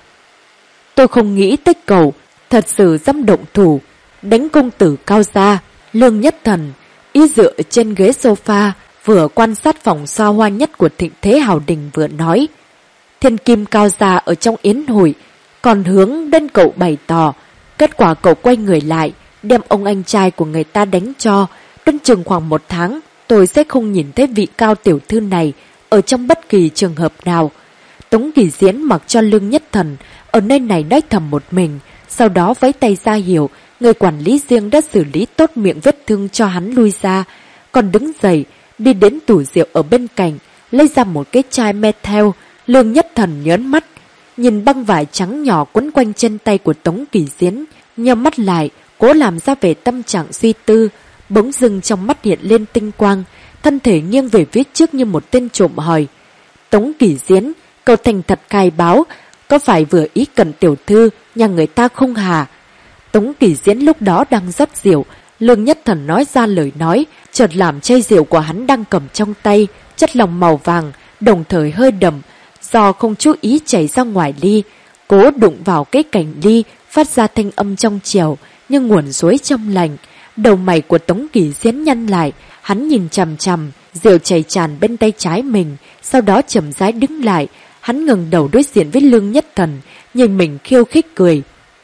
Tôi không nghĩ tới cậu thật sự dám động thủ đánh công tử Cao gia. Lương Nhất Thần y dựa trên ghế sofa, vừa quan sát phòng xa hoa nhất của Thịnh Thế Hào Đình vừa nói. Thiên kim Cao gia ở trong yến hội còn hướng đến cậu bày tỏ, kết quả cậu quay người lại đem ông anh trai của người ta đánh cho. Đoán chừng khoảng 1 tháng tôi sẽ không nhìn thấy vị Cao tiểu thư này ở trong bất kỳ trường hợp nào. Tống Kỳ Diễn mặc cho Lương Nhất Thần ở nơi này nói thầm một mình, sau đó vẫy tay ra hiệu người quản lý riêng đã xử lý tốt miệng vết thương cho hắn lui ra, còn đứng dậy đi đến tủ rượu ở bên cạnh, lấy ra một cái chai metal. Lương Nhất Thần nhớn mắt, nhìn băng vải trắng nhỏ quấn quanh chân tay của Tống Kỳ Diễn, nheo mắt lại, cố làm ra vẻ tâm trạng suy tư. Bỗng dưng trong mắt hiện lên tinh quang, thân thể nghiêng về phía trước như một tên trộm hỏi. Tống Kỳ Diễn, cậu thành thật khai báo, có phải vừa ý Cận tiểu thư nhà người ta không hả? Tống Kỳ Diễn lúc đó đang rót rượu, Lương Nhất Thần nói ra lời nói, chợt làm chai rượu của hắn đang cầm trong tay chất lỏng màu vàng, đồng thời hơi đậm, do không chú ý chảy ra ngoài ly, cố đụng vào cái cành ly, phát ra thanh âm trong trẻo nhưng nguồn suối trong lành. Đầu mày của Tống Kỳ Diễn nhăn lại, hắn nhìn chằm chằm rượu chảy tràn bên tay trái mình, sau đó chậm rãi đứng lại. Hắn ngẩng đầu đối diện với Lương Nhất Thần, nhìn mình khiêu khích cười.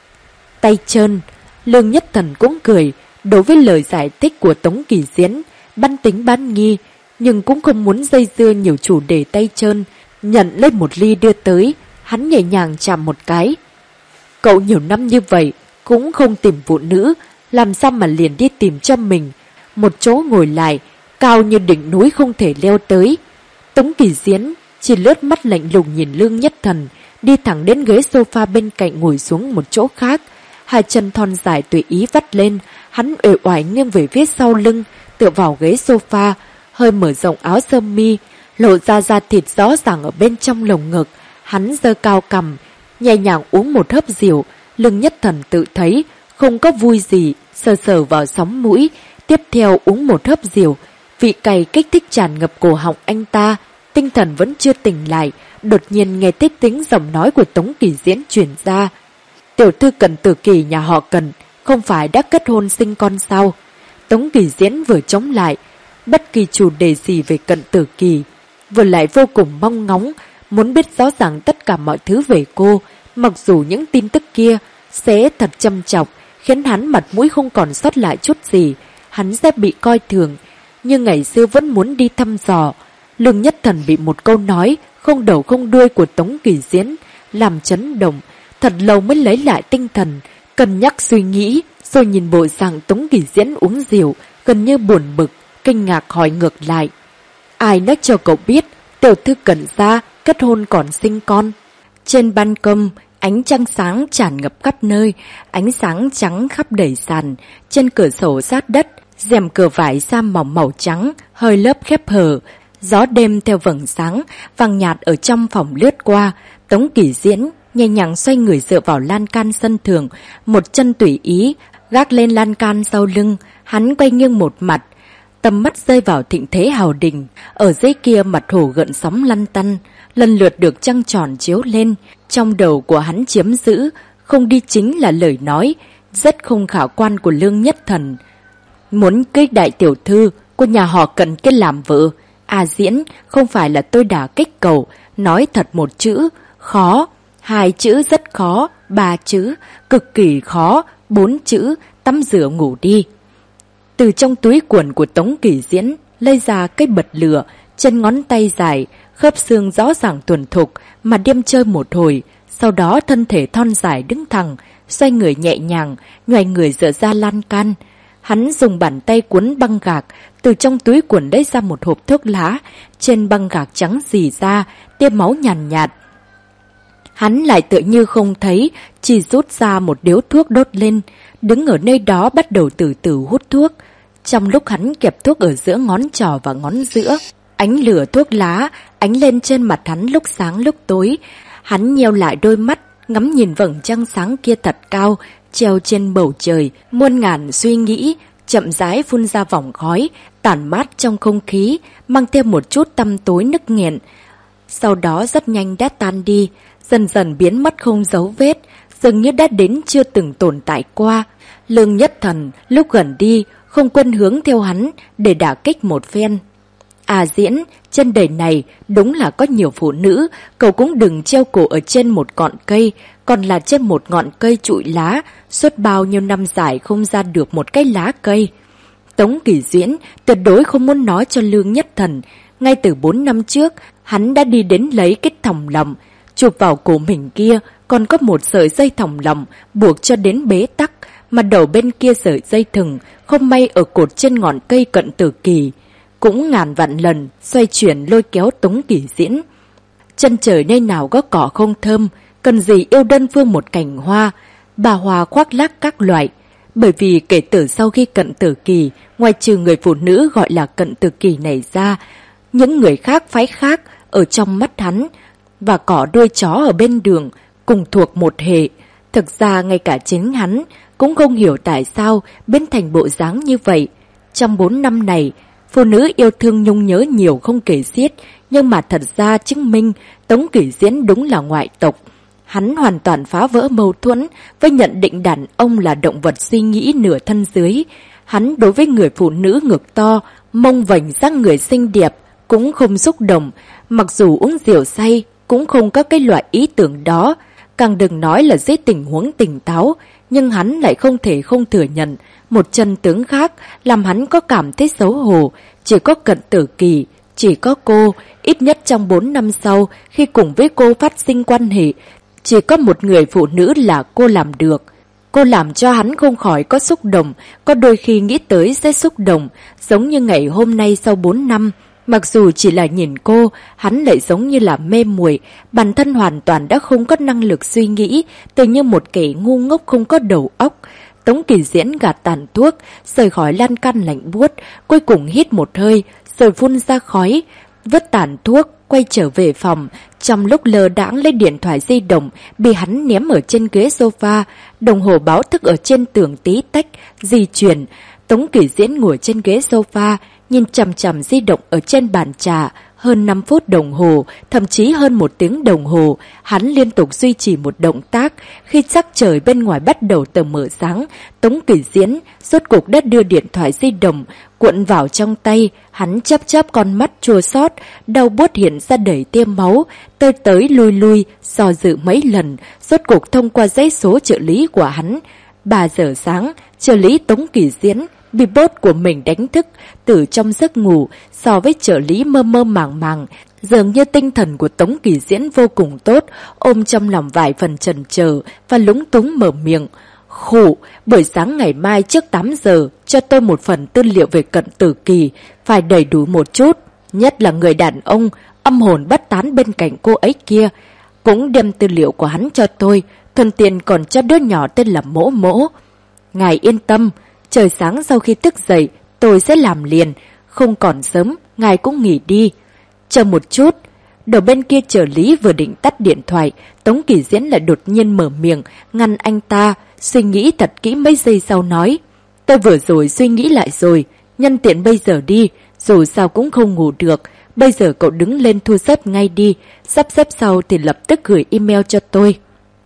Tay chân. Lương Nhất Thần cũng cười, đối với lời giải thích của Tống Kỳ Diễn, bán tính bán nghi, nhưng cũng không muốn dây dưa nhiều chủ đề tay chân. Nhận lên một ly đưa tới, hắn nhẹ nhàng chạm một cái. Cậu nhiều năm như vậy cũng không tìm phụ nữ, làm sao mà liền đi tìm cho mình một chỗ ngồi lại, cao như đỉnh núi không thể leo tới. Tống Kỳ Diễn chỉ lướt mắt lạnh lùng nhìn Lương Nhất Thần, đi thẳng đến ghế sofa bên cạnh ngồi xuống một chỗ khác. Hai chân thon dài tùy ý vắt lên, hắn uể oải nghiêng về phía sau lưng, tựa vào ghế sofa, hơi mở rộng áo sơ mi, lộ ra da thịt rõ ràng ở bên trong lồng ngực. Hắn giơ cao cằm, nhẹ nhàng uống một hớp rượu. Lương Nhất Thần tự thấy không có vui gì, sờ sờ vào sóng mũi, tiếp theo uống một hớp rượu. Vị cay kích thích tràn ngập cổ họng anh ta, tinh thần vẫn chưa tỉnh lại, đột nhiên nghe thấy tiếng giọng nói của Tống Kỳ Diễn truyền ra. Tiểu thư Cận Tử Kỳ nhà họ Cận không phải đã kết hôn sinh con sao? Tống Kỳ Diễn vừa chống lại bất kỳ chủ đề gì về Cận Tử Kỳ, vừa lại vô cùng mong ngóng muốn biết rõ ràng tất cả mọi thứ về cô, mặc dù những tin tức kia sẽ thật châm chọc, khiến hắn mặt mũi không còn sót lại chút gì. hắn sẽ bị coi thường, nhưng ngày xưa vẫn muốn đi thăm dò. Lương Nhất Thần bị một câu nói không đầu không đuôi của Tống Kỳ Diễn làm chấn động, thật lâu mới lấy lại tinh thần, cân nhắc suy nghĩ, rồi nhìn bộ dạng Tống Kỳ Diễn uống rượu, gần như buồn bực, kinh ngạc hỏi ngược lại. Ai nói cho cậu biết tiểu thư Cẩn gia kết hôn còn sinh con? Trên ban công, ánh trăng sáng tràn ngập khắp nơi, ánh sáng trắng khắp đầy sàn, trên cửa sổ sát đất, rèm cửa vải sa mỏng màu trắng, hơi lớp khép hở. Gió đêm theo vầng sáng, vàng nhạt ở trong phòng lướt qua. Tống Kỳ Diễn nhẹ nhàng xoay người dựa vào lan can sân thượng, một chân tùy ý, gác lên lan can sau lưng. Hắn quay nghiêng một mặt, tầm mắt rơi vào Thịnh Thế Hào Đình. Ở dưới kia mặt hồ gợn sóng lăn tăn, lần lượt được trăng tròn chiếu lên. Trong đầu của hắn chiếm giữ, không đi chính là lời nói rất không khả quan của Lương Nhất Thần. Muốn cưới đại tiểu thư của nhà họ Cận kia làm vợ. Diễn, không phải là tôi đả kích cậu, nói thật một chữ, khó, 2 chữ rất khó, 3 chữ, cực kỳ khó, 4 chữ, tắm rửa ngủ đi. Từ trong túi quần của Tống Kỳ Diễn, lấy ra cây bật lửa, chân ngón tay dài, khớp xương rõ ràng thuần thục, mà đêm chơi một hồi, sau đó thân thể thon dài đứng thẳng, xoay người nhẹ nhàng, nhoài người dựa ra lan can. Hắn dùng bàn tay cuốn băng gạc, từ trong túi quần lấy ra một hộp thuốc lá, trên băng gạc trắng rỉ ra, tia máu nhàn nhạt. Hắn lại tựa như không thấy, chỉ rút ra một điếu thuốc đốt lên, đứng ở nơi đó bắt đầu từ từ hút thuốc. Trong lúc hắn kẹp thuốc ở giữa ngón trỏ và ngón giữa, ánh lửa thuốc lá ánh lên trên mặt hắn lúc sáng lúc tối. Hắn nheo lại đôi mắt, ngắm nhìn vầng trăng sáng kia thật cao, treo trên bầu trời, muôn ngàn suy nghĩ chậm rãi phun ra vòng khói, tản mát trong không khí, mang theo một chút tăm tối nức nghẹn. Sau đó rất nhanh đã tan đi, dần dần biến mất không dấu vết, dường như đã đến chưa từng tồn tại qua. Lương Nhất Thần lúc gần đi không quên hướng theo hắn để đả kích một phen. Diễn, trên đời này đúng là có nhiều phụ nữ, cậu cũng đừng treo cổ ở trên một ngọn cây, còn là trên một ngọn cây trụi lá, suốt bao nhiêu năm dài không ra được một cái lá cây. Tống Kỳ Diễn tuyệt đối không muốn nói cho Lương Nhất Thần, ngay từ 4 năm trước, hắn đã đi đến lấy cái thòng lọng, chụp vào cổ mình kia, còn có một sợi dây thòng lọng buộc cho đến bế tắc, mà đầu bên kia sợi dây thừng không may ở cột trên ngọn cây Cận Tử Kỳ, cũng ngàn vạn lần xoay chuyển lôi kéo Tống Kỳ Diễn. Chân trời nơi nào có cỏ không thơm, cần gì yêu đơn phương một cành hoa, bà hoa khoác lác các loại. Bởi vì kể từ sau khi Cận Tử Kỳ, ngoài trừ người phụ nữ gọi là Cận Tử Kỳ này ra, những người khác phái khác ở trong mắt hắn và cỏ đuôi chó ở bên đường cùng thuộc một hệ. Thực ra ngay cả chính hắn cũng không hiểu tại sao biến thành bộ dáng như vậy. Trong 4 năm này, phụ nữ yêu thương nhung nhớ nhiều không kể xiết, nhưng mà thật ra chứng minh Tống Kỳ Diễn đúng là ngoại tộc. Hắn hoàn toàn phá vỡ mâu thuẫn với nhận định đàn ông là động vật suy nghĩ nửa thân dưới. Hắn đối với người phụ nữ ngực to, mông vành dáng người xinh đẹp cũng không xúc động, mặc dù uống rượu say cũng không có cái loại ý tưởng đó, càng đừng nói là dưới tình huống tỉnh táo. Nhưng hắn lại không thể không thừa nhận một chân tướng khác làm hắn có cảm thấy xấu hổ. Chỉ có Cận Tử Kỳ, chỉ có cô, ít nhất trong 4 năm sau khi cùng với cô phát sinh quan hệ, chỉ có một người phụ nữ là cô làm được. Cô làm cho hắn không khỏi có xúc động, có đôi khi nghĩ tới sẽ xúc động, giống như ngày hôm nay sau 4 năm. Mặc dù chỉ là nhìn cô, hắn lại giống như là mê muội, bản thân hoàn toàn đã không có năng lực suy nghĩ, tự như một kẻ ngu ngốc không có đầu óc. Tống Kỳ Diễn gạt tàn thuốc, rời khỏi lan can lạnh buốt, cuối cùng hít một hơi, rồi phun ra khói, vứt tàn thuốc, quay trở về phòng. Trong lúc lơ đãng lấy điện thoại di động, bị hắn ném ở trên ghế sofa, đồng hồ báo thức ở trên tường tí tách, di chuyển. Tống Kỳ Diễn ngồi trên ghế sofa, nhìn chằm chằm di động ở trên bàn trà. Hơn 5 phút đồng hồ, thậm chí hơn 1 tiếng đồng hồ, hắn liên tục duy trì một động tác. Khi sắc trời bên ngoài bắt đầu tờ mờ sáng, Tống Kỳ Diễn rốt cuộc đã đưa điện thoại di động cuộn vào trong tay. Hắn chớp chớp con mắt chua xót, đau buốt hiện ra đầy tia máu, tới tới lui lui, do dự mấy lần, rốt cuộc thông qua dãy số trợ lý của hắn. 3 giờ sáng, trợ lý Tống Kỳ Diễn bị bốt của mình đánh thức từ trong giấc ngủ. So với trợ lý mơ mơ màng màng, dường như tinh thần của Tống Kỳ Diễn vô cùng tốt, ôm trong lòng vài phần chần chờ và lúng túng mở miệng. Khụ, buổi sáng ngày mai trước 8 giờ cho tôi một phần tư liệu về Cận Tử Kỳ, phải đầy đủ một chút, nhất là người đàn ông âm hồn bất tán bên cạnh cô ấy kia. Cũng đem tư liệu của hắn cho tôi, thuận tiện còn cho đứa nhỏ tên là Mỗ Mỗ. Ngài yên tâm, trời sáng sau khi thức dậy tôi sẽ làm liền, không còn sớm, ngài cũng nghỉ đi. Chờ một chút. Đầu bên kia trợ lý vừa định tắt điện thoại, Tống Kỳ Diễn lại đột nhiên mở miệng ngăn anh ta, suy nghĩ thật kỹ mấy giây sau nói. Tôi vừa rồi suy nghĩ lại rồi, nhân tiện bây giờ đi, dù sao cũng không ngủ được. Bây giờ cậu đứng lên thu xếp ngay đi, sắp xếp sau thì lập tức gửi email cho tôi.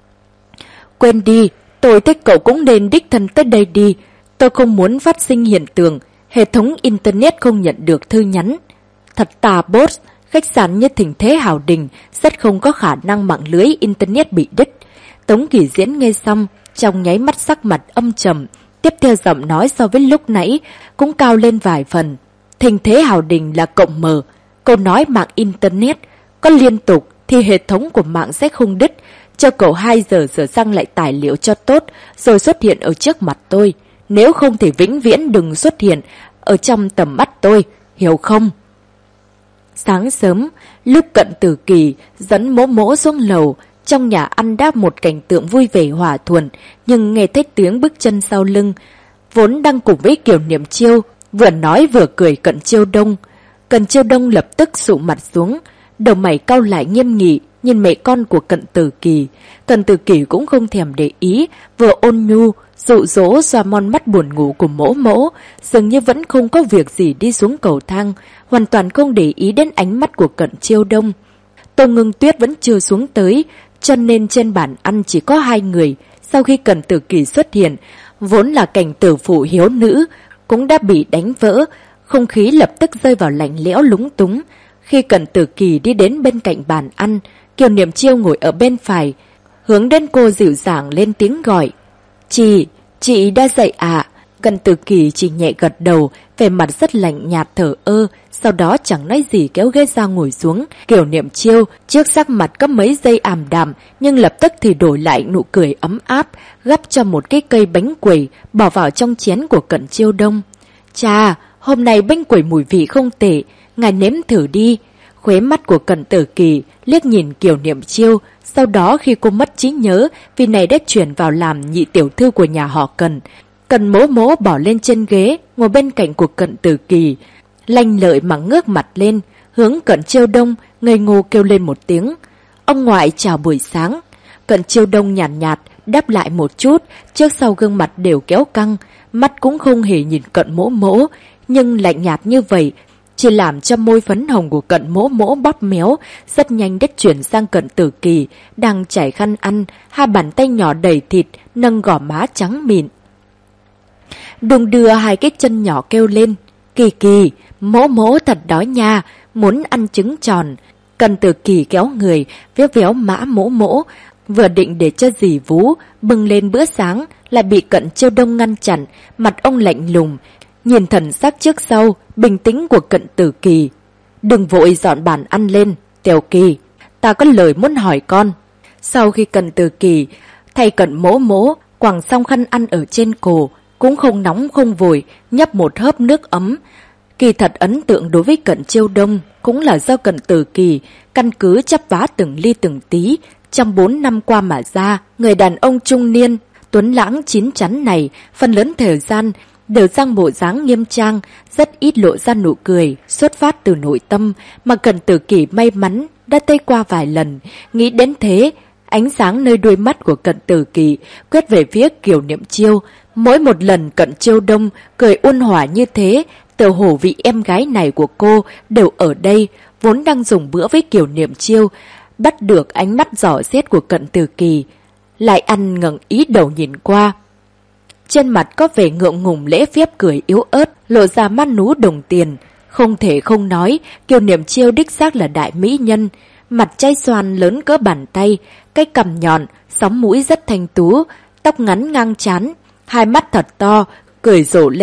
Quên đi, tôi thích cậu cũng nên đích thân tới đây đi. Tôi không muốn phát sinh hiện tượng hệ thống Internet không nhận được thư nhắn. Thật tà bốt, khách sạn như Thịnh Thế Hào Đình rất không có khả năng mạng lưới Internet bị đứt. Tống Kỳ Diễn nghe xong, trong nháy mắt sắc mặt âm trầm, tiếp theo giọng nói so với lúc nãy cũng cao lên vài phần. Thịnh Thế Hào Đình là cộng mở. Cậu nói mạng Internet có liên tục thì hệ thống của mạng sẽ không đứt. Cho cậu 2 giờ sửa sang lại tài liệu cho tốt rồi xuất hiện ở trước mặt tôi. Nếu không thì vĩnh viễn đừng xuất hiện ở trong tầm mắt tôi, hiểu không? Sáng sớm, lúc Cận Tử Kỳ dẫn Mỗ Mỗ xuống lầu, trong nhà ăn đã một cảnh tượng vui vẻ hòa thuận, nhưng nghe thấy tiếng bước chân sau lưng, vốn đang cùng với Kiều Niệm Chiêu, vừa nói vừa cười Cận Chiêu Đông. Cận Chiêu Đông lập tức sụ mặt xuống, đầu mày cau lại nghiêm nghị, nhìn mẹ con của Cận Tử Kỳ. Cận Tử Kỳ cũng không thèm để ý, vừa ôn nhu, dụ dỗ xoa mon mắt buồn ngủ của Mỗ Mỗ, dường như vẫn không có việc gì đi xuống cầu thang, hoàn toàn không để ý đến ánh mắt của Cận Chiêu Đông. Tô Ngưng Tuyết vẫn chưa xuống tới, cho nên trên bàn ăn chỉ có 2 người. Sau khi Cận Tử Kỳ xuất hiện, vốn là cảnh tử phụ hiếu nữ, cũng đã bị đánh vỡ, không khí lập tức rơi vào lạnh lẽo lúng túng. Khi Cận Tử Kỳ đi đến bên cạnh bàn ăn, Kiều Niệm Chiêu ngồi ở bên phải, hướng đến cô dịu dàng lên tiếng gọi. Chị đã dậy à? Cận Tử Kỳ chỉ nhẹ gật đầu, vẻ mặt rất lạnh nhạt thở ơ, sau đó chẳng nói gì kéo ghế ra ngồi xuống. Kiều Niệm Chiêu trước sắc mặt có mấy giây ảm đạm, nhưng lập tức thì đổi lại nụ cười ấm áp, gắp cho một cái cây bánh quẩy bỏ vào trong chén của Cận Chiêu Đông. Chà, hôm nay bánh quẩy mùi vị không tệ, ngài nếm thử đi. Khóe mắt của Cận Tử Kỳ liếc nhìn Kiều Niệm Chiêu, sau đó khi cô mất trí nhớ vì này đã chuyển vào làm nhị tiểu thư của nhà họ Cận. Cận Mỗ Mỗ bỏ lên trên ghế, ngồi bên cạnh của Cận Tử Kỳ, lanh lợi mà ngước mặt lên, hướng Cận Chiêu Đông ngây ngô kêu lên một tiếng. Ông ngoại chào buổi sáng. Cận Chiêu Đông nhàn nhạt đáp lại một chút, trước sau gương mặt đều kéo căng, mắt cũng không hề nhìn Cận Mỗ Mỗ, nhưng lạnh nhạt như vậy chỉ làm cho môi phấn hồng của Cận Mỗ Mỗ bóp méo, rất nhanh đất chuyển sang Cận Tử Kỳ, đang chải khăn ăn, 2 bàn tay nhỏ đầy thịt, nâng gò má trắng mịn. Đùng đưa 2 cái chân nhỏ kêu lên. Kỳ Kỳ, Mỗ Mỗ thật đói nha, muốn ăn trứng tròn. Cận Tử Kỳ kéo người, véo véo mã Mỗ Mỗ, vừa định để cho dì vú bưng lên bữa sáng, lại bị Cận Chiêu Đông ngăn chặn, mặt ông lạnh lùng, nhìn thần sắc trước sau, bình tĩnh của Cận Tử Kỳ. Đừng vội dọn bàn ăn lên, Tiểu Kỳ, ta có lời muốn hỏi con. Sau khi Cận Tử Kỳ thay Cận Mỗ Mỗ quàng xong khăn ăn ở trên cổ, cũng không nóng không vội, nhấp một hớp nước ấm. Kỳ thật ấn tượng đối với Cận Chiêu Đông cũng là do Cận Tử Kỳ căn cứ chắp vá từng ly từng tí trong 4 năm qua mà ra. Người đàn ông trung niên, tuấn lãng chín chắn này, phần lớn thời gian đều sang bộ dáng nghiêm trang, rất ít lộ ra nụ cười, xuất phát từ nội tâm, mà Cận Tử Kỳ may mắn đã thấy qua vài lần. Nghĩ đến thế, ánh sáng nơi đôi mắt của Cận Tử Kỳ quét về phía Kiều Niệm Chiêu. Mỗi một lần Cận Chiêu Đông cười ôn hòa như thế, tựa hồ vị em gái này của cô đều ở đây, vốn đang dùng bữa với Kiều Niệm Chiêu, bắt được ánh mắt dò xét của Cận Tử Kỳ, lại ăn ngẩng ý đầu nhìn qua. Trên mặt có vẻ ngượng ngùng lễ phép cười yếu ớt, lộ ra mắt nú đồng tiền. Không thể không nói, Kiều Niệm Chiêu đích xác là đại mỹ nhân. Mặt trái xoan lớn cỡ bàn tay, cái cằm nhọn, sóng mũi rất thanh tú, tóc ngắn ngang trán, 2 mắt thật to, cười rộ lên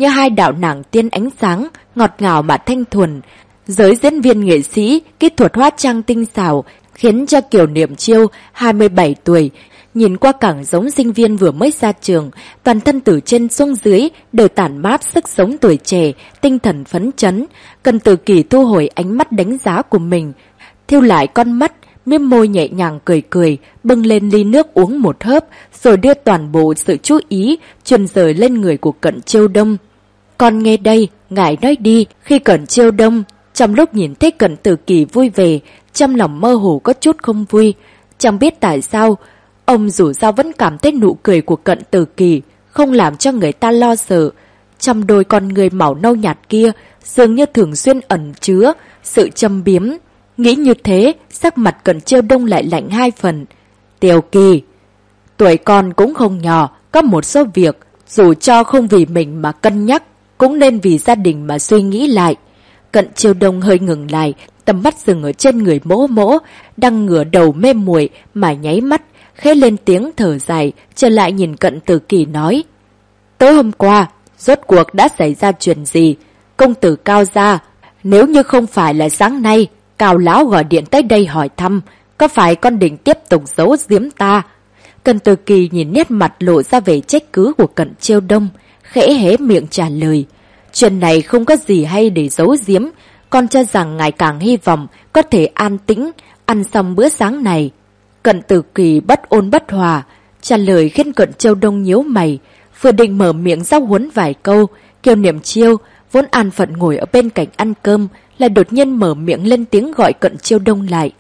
như hai đạo nàng tiên ánh sáng, ngọt ngào mà thanh thuần. Giới diễn viên nghệ sĩ, kỹ thuật hóa trang tinh xảo, khiến cho Kiều Niệm Chiêu, 27 tuổi, nhìn qua càng giống sinh viên vừa mới ra trường, toàn thân từ trên xuống dưới đều tản mát sức sống tuổi trẻ, tinh thần phấn chấn. Cần Tử Kỳ thu hồi ánh mắt đánh giá của mình, thiêu lại con mắt, mím môi nhẹ nhàng cười cười, bưng lên ly nước uống một hớp, rồi đưa toàn bộ sự chú ý truyền dời lên người của Cận Chiêu Đông. Con nghe đây, ngài nói đi. Khi Cận Chiêu Đông trong lúc nhìn thấy Cận Tử Kỳ vui vẻ, trong lòng mơ hồ có chút không vui. Chẳng biết tại sao, ông dù sao vẫn cảm thấy nụ cười của Cận Tử Kỳ không làm cho người ta lo sợ. Trong đôi con người màu nâu nhạt kia dường như thường xuyên ẩn chứa sự châm biếm. Nghĩ như thế, sắc mặt Cận Chiêu Đông lại lạnh 2 phần. Tiểu Kỳ, tuổi con cũng không nhỏ, có một số việc dù cho không vì mình mà cân nhắc, cũng nên vì gia đình mà suy nghĩ lại. Cận Chiêu Đông hơi ngừng lại, tầm mắt dừng ở trên người Mỗ Mỗ, đang ngửa đầu mê muội mà nháy mắt, khẽ lên tiếng thở dài, trở lại nhìn Cận Tử Kỳ nói. Tối hôm qua, rốt cuộc đã xảy ra chuyện gì? Công tử Cao gia, nếu như không phải là sáng nay, Cao lão gọi điện tới đây hỏi thăm, có phải con định tiếp tục giấu giếm ta? Cận Tử Kỳ nhìn nét mặt lộ ra vẻ trách cứ của Cận Chiêu Đông, khẽ hé miệng trả lời. Chuyện này không có gì hay để giấu giếm, con cho rằng ngài càng hy vọng có thể an tĩnh, ăn xong bữa sáng này. Cận Tử Kỳ bất ôn bất hòa, trả lời khiến Cận Chiêu Đông nhíu mày, vừa định mở miệng giáo huấn vài câu, Kiều Niệm Chiêu vốn an phận ngồi ở bên cạnh ăn cơm, lại đột nhiên mở miệng lên tiếng gọi Cận Chiêu Đông lại.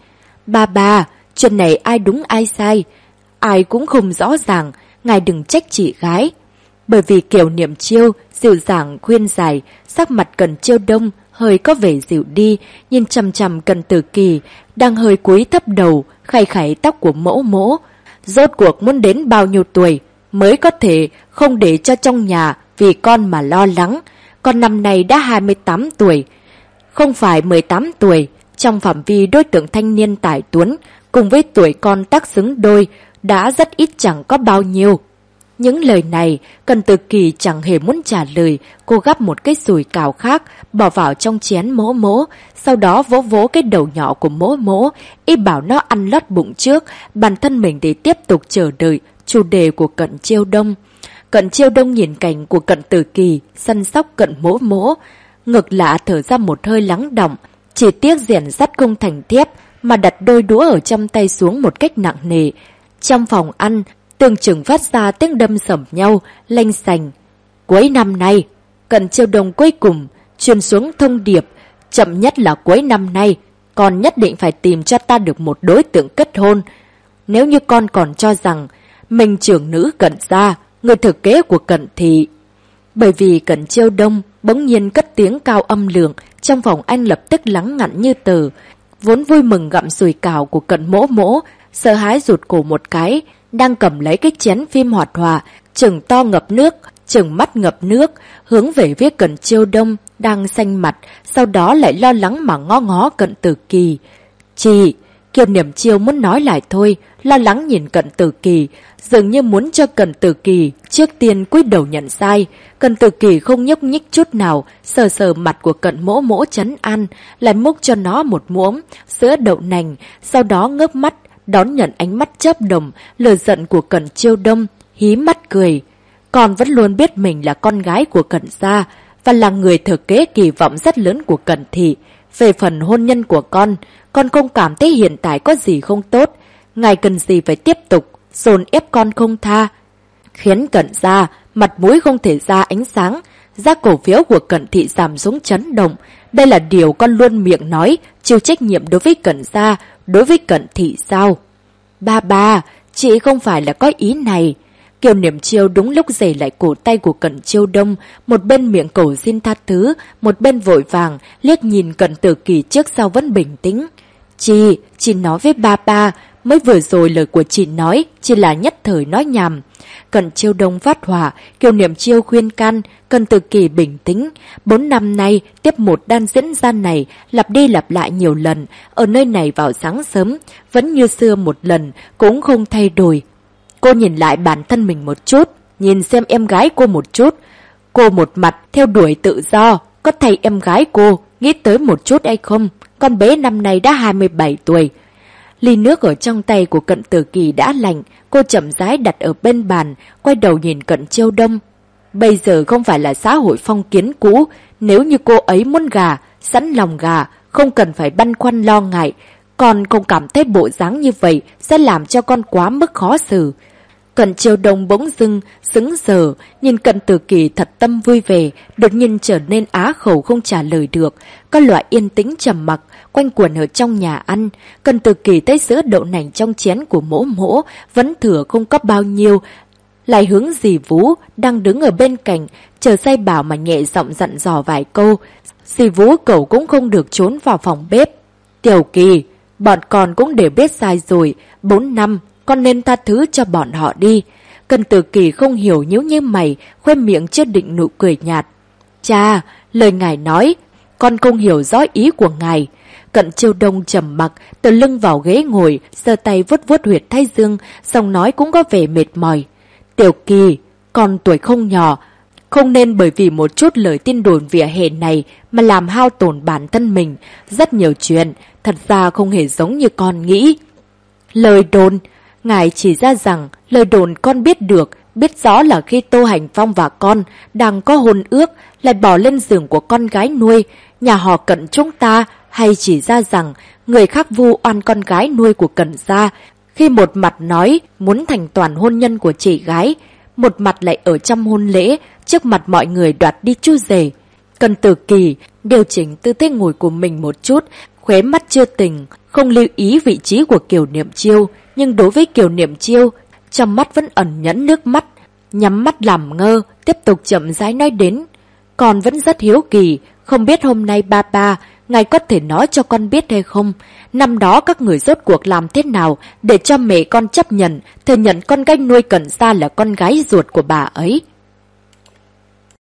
Ba, chuyện này ai đúng ai sai, ai cũng không rõ ràng, ngài đừng trách chị gái. Bởi vì Kiều Niệm Chiêu dịu dàng khuyên giải, sắc mặt Cận Chiêu Đông hơi có vẻ dịu đi, nhìn chằm chằm Cận Tử Kỳ đang hơi cúi thấp đầu, khải khải tóc của Mỗ Mỗ. Rốt cuộc muốn đến bao nhiêu tuổi mới có thể không để cho trong nhà vì con mà lo lắng? Con năm nay đã 28 tuổi, không phải 18 tuổi, trong phạm vi đối tượng thanh niên tài tuấn, cùng với tuổi con tác xứng đôi, đã rất ít chẳng có bao nhiêu. Những lời này, Cận Tử Kỳ chẳng hề muốn trả lời, cô gắp một cái sùi cảo khác, bỏ vào trong chén Mỗ Mỗ, sau đó vỗ vỗ cái đầu nhỏ của Mỗ Mỗ, ý bảo nó ăn lót bụng trước, bản thân mình để tiếp tục chờ đợi chủ đề của Cận Chiêu Đông. Cận Chiêu Đông nhìn cảnh của Cận Tử Kỳ, săn sóc Cận Mỗ Mỗ, ngực lạ thở ra một hơi lắng đọng, chỉ tiếc rèn sắt không thành thép mà đặt đôi đũa ở trong tay xuống một cách nặng nề. Trong phòng ăn, tưởng chừng phát ra tiếng đâm sẩm nhau, lanh sành. Cuối năm nay, Cận Chiêu Đông cuối cùng truyền xuống thông điệp, chậm nhất là cuối năm nay, con nhất định phải tìm cho ta được một đối tượng kết hôn. Nếu như con còn cho rằng mình trưởng nữ Cận gia, người thừa kế của Cận thị. Bởi vì Cận Chiêu Đông bỗng nhiên cất tiếng cao âm lượng, trong phòng anh lập tức lắng ngặn như tờ. Vốn vui mừng gặm sùi cảo của Cận Mỗ Mỗ, sợ hãi rụt cổ một cái, đang cầm lấy cái chén phim hoạt họa, trừng to ngập nước, trừng mắt ngập nước, hướng về phía Cận Chiêu Đông đang xanh mặt, sau đó lại lo lắng mà ngó ngó Cận Tử Kỳ. Chị, Kiều Niệm Chiêu muốn nói lại thôi, lo lắng nhìn Cận Tử Kỳ, dường như muốn cho Cận Tử Kỳ trước tiên cúi đầu nhận sai. Cận Tử Kỳ không nhúc nhích chút nào, sờ sờ mặt của Cận Mỗ Mỗ trấn an, lại múc cho nó một muỗng sữa đậu nành, sau đó ngước mắt đón nhận ánh mắt chớp đồng, lửa giận của Cận Chiêu Đông, hí mắt cười. Con vẫn luôn biết mình là con gái của Cận gia và là người thừa kế kỳ vọng rất lớn của Cận thị. Về phần hôn nhân của con không cảm thấy hiện tại có gì không tốt. Ngài cần gì phải tiếp tục dồn ép con không tha, khiến Cận gia mặt mũi không thể ra ánh sáng, giá cổ phiếu của Cận thị giảm xuống chấn động. Đây là điều con luôn miệng nói, chịu trách nhiệm đối với Cận gia, đối với Cận thị sao? Ba, chị không phải là có ý này. Kiều Niệm Chiêu đúng lúc giày lại cổ tay của Cận Chiêu Đông, một bên miệng cầu xin tha thứ, một bên vội vàng liếc nhìn Cận Tử Kỳ trước sau vẫn bình tĩnh. Chị nói với ba, mới vừa rồi lời của chị nói chỉ là nhất thời nói nhảm. Cận Chiêu Đông phát hỏa, Kiều Niệm Chiêu khuyên can, Cận Tử Kỳ bình tĩnh. 4 năm nay, tiếp một đan diễn ra này, lặp đi lặp lại nhiều lần, ở nơi này vào sáng sớm, vẫn như xưa một lần, cũng không thay đổi. Cô nhìn lại bản thân mình một chút, nhìn xem em gái cô một chút. Cô một mặt theo đuổi tự do, có thay em gái cô, nghĩ tới một chút hay không? Con bé năm nay đã 27 tuổi. Ly nước ở trong tay của Cận Tử Kỳ đã lạnh, cô chậm rãi đặt ở bên bàn, quay đầu nhìn Cận Chiêu Đông. Bây giờ không phải là xã hội phong kiến cũ, nếu như cô ấy muốn gà, sẵn lòng gà, không cần phải băn khoăn lo ngại. Con không cảm thấy bộ dáng như vậy sẽ làm cho con quá mức khó xử. Cận Chiêu Đông bỗng dưng, sững sờ, nhìn Cận Tử Kỳ thật tâm vui vẻ, đột nhiên trở nên á khẩu không trả lời được. Có loại yên tĩnh trầm mặc, quanh quẩn ở trong nhà ăn. Cận Tử Kỳ thấy sữa đậu nành trong chén của mỗ mỗ, vẫn thừa không có bao nhiêu. Lại hướng dì Vú, đang đứng ở bên cạnh, chờ say bảo mà nhẹ giọng dặn dò vài câu. Dì Vú cậu cũng không được trốn vào phòng bếp. Tiểu Kỳ, bọn con cũng đều biết sai rồi, 4 năm. Con nên tha thứ cho bọn họ đi. Cận Tử Kỳ không hiểu nhíu như mày, khoe miệng chưa định nụ cười nhạt. Cha, lời ngài nói, con không hiểu rõ ý của ngài. Cận Chiêu Đông trầm mặc, tựa lưng vào ghế ngồi, giơ tay vuốt vuốt huyệt thái dương, giọng nói cũng có vẻ mệt mỏi. Tiểu Kỳ, con tuổi không nhỏ, không nên bởi vì một chút lời tin đồn vỉa hè này mà làm hao tổn bản thân mình. Rất nhiều chuyện, thật ra không hề giống như con nghĩ. Lời đồn. Ngài chỉ ra rằng lời đồn con biết được, biết rõ là khi Tô Hành Phong và con đang có hôn ước lại bỏ lên giường của con gái nuôi, nhà họ Cận chúng ta, hay chỉ ra rằng người khác vu oan con gái nuôi của Cận gia, khi một mặt nói muốn thành toàn hôn nhân của chị gái, một mặt lại ở trong hôn lễ, trước mặt mọi người đoạt đi chú rể. Cận Tử Kỳ điều chỉnh tư thế ngồi của mình một chút, khóe mắt chưa tỉnh, không lưu ý vị trí của Kiều Niệm Chiêu, nhưng đối với Kiều Niệm Chiêu, trong mắt vẫn ẩn nhẫn nước mắt, nhắm mắt làm ngơ, tiếp tục chậm rãi nói đến. Con vẫn rất hiếu kỳ, không biết hôm nay ba, ngài có thể nói cho con biết hay không? Năm đó các người rốt cuộc làm thế nào để cho mẹ con chấp nhận, thừa nhận con gái nuôi Cận gia là con gái ruột của bà ấy?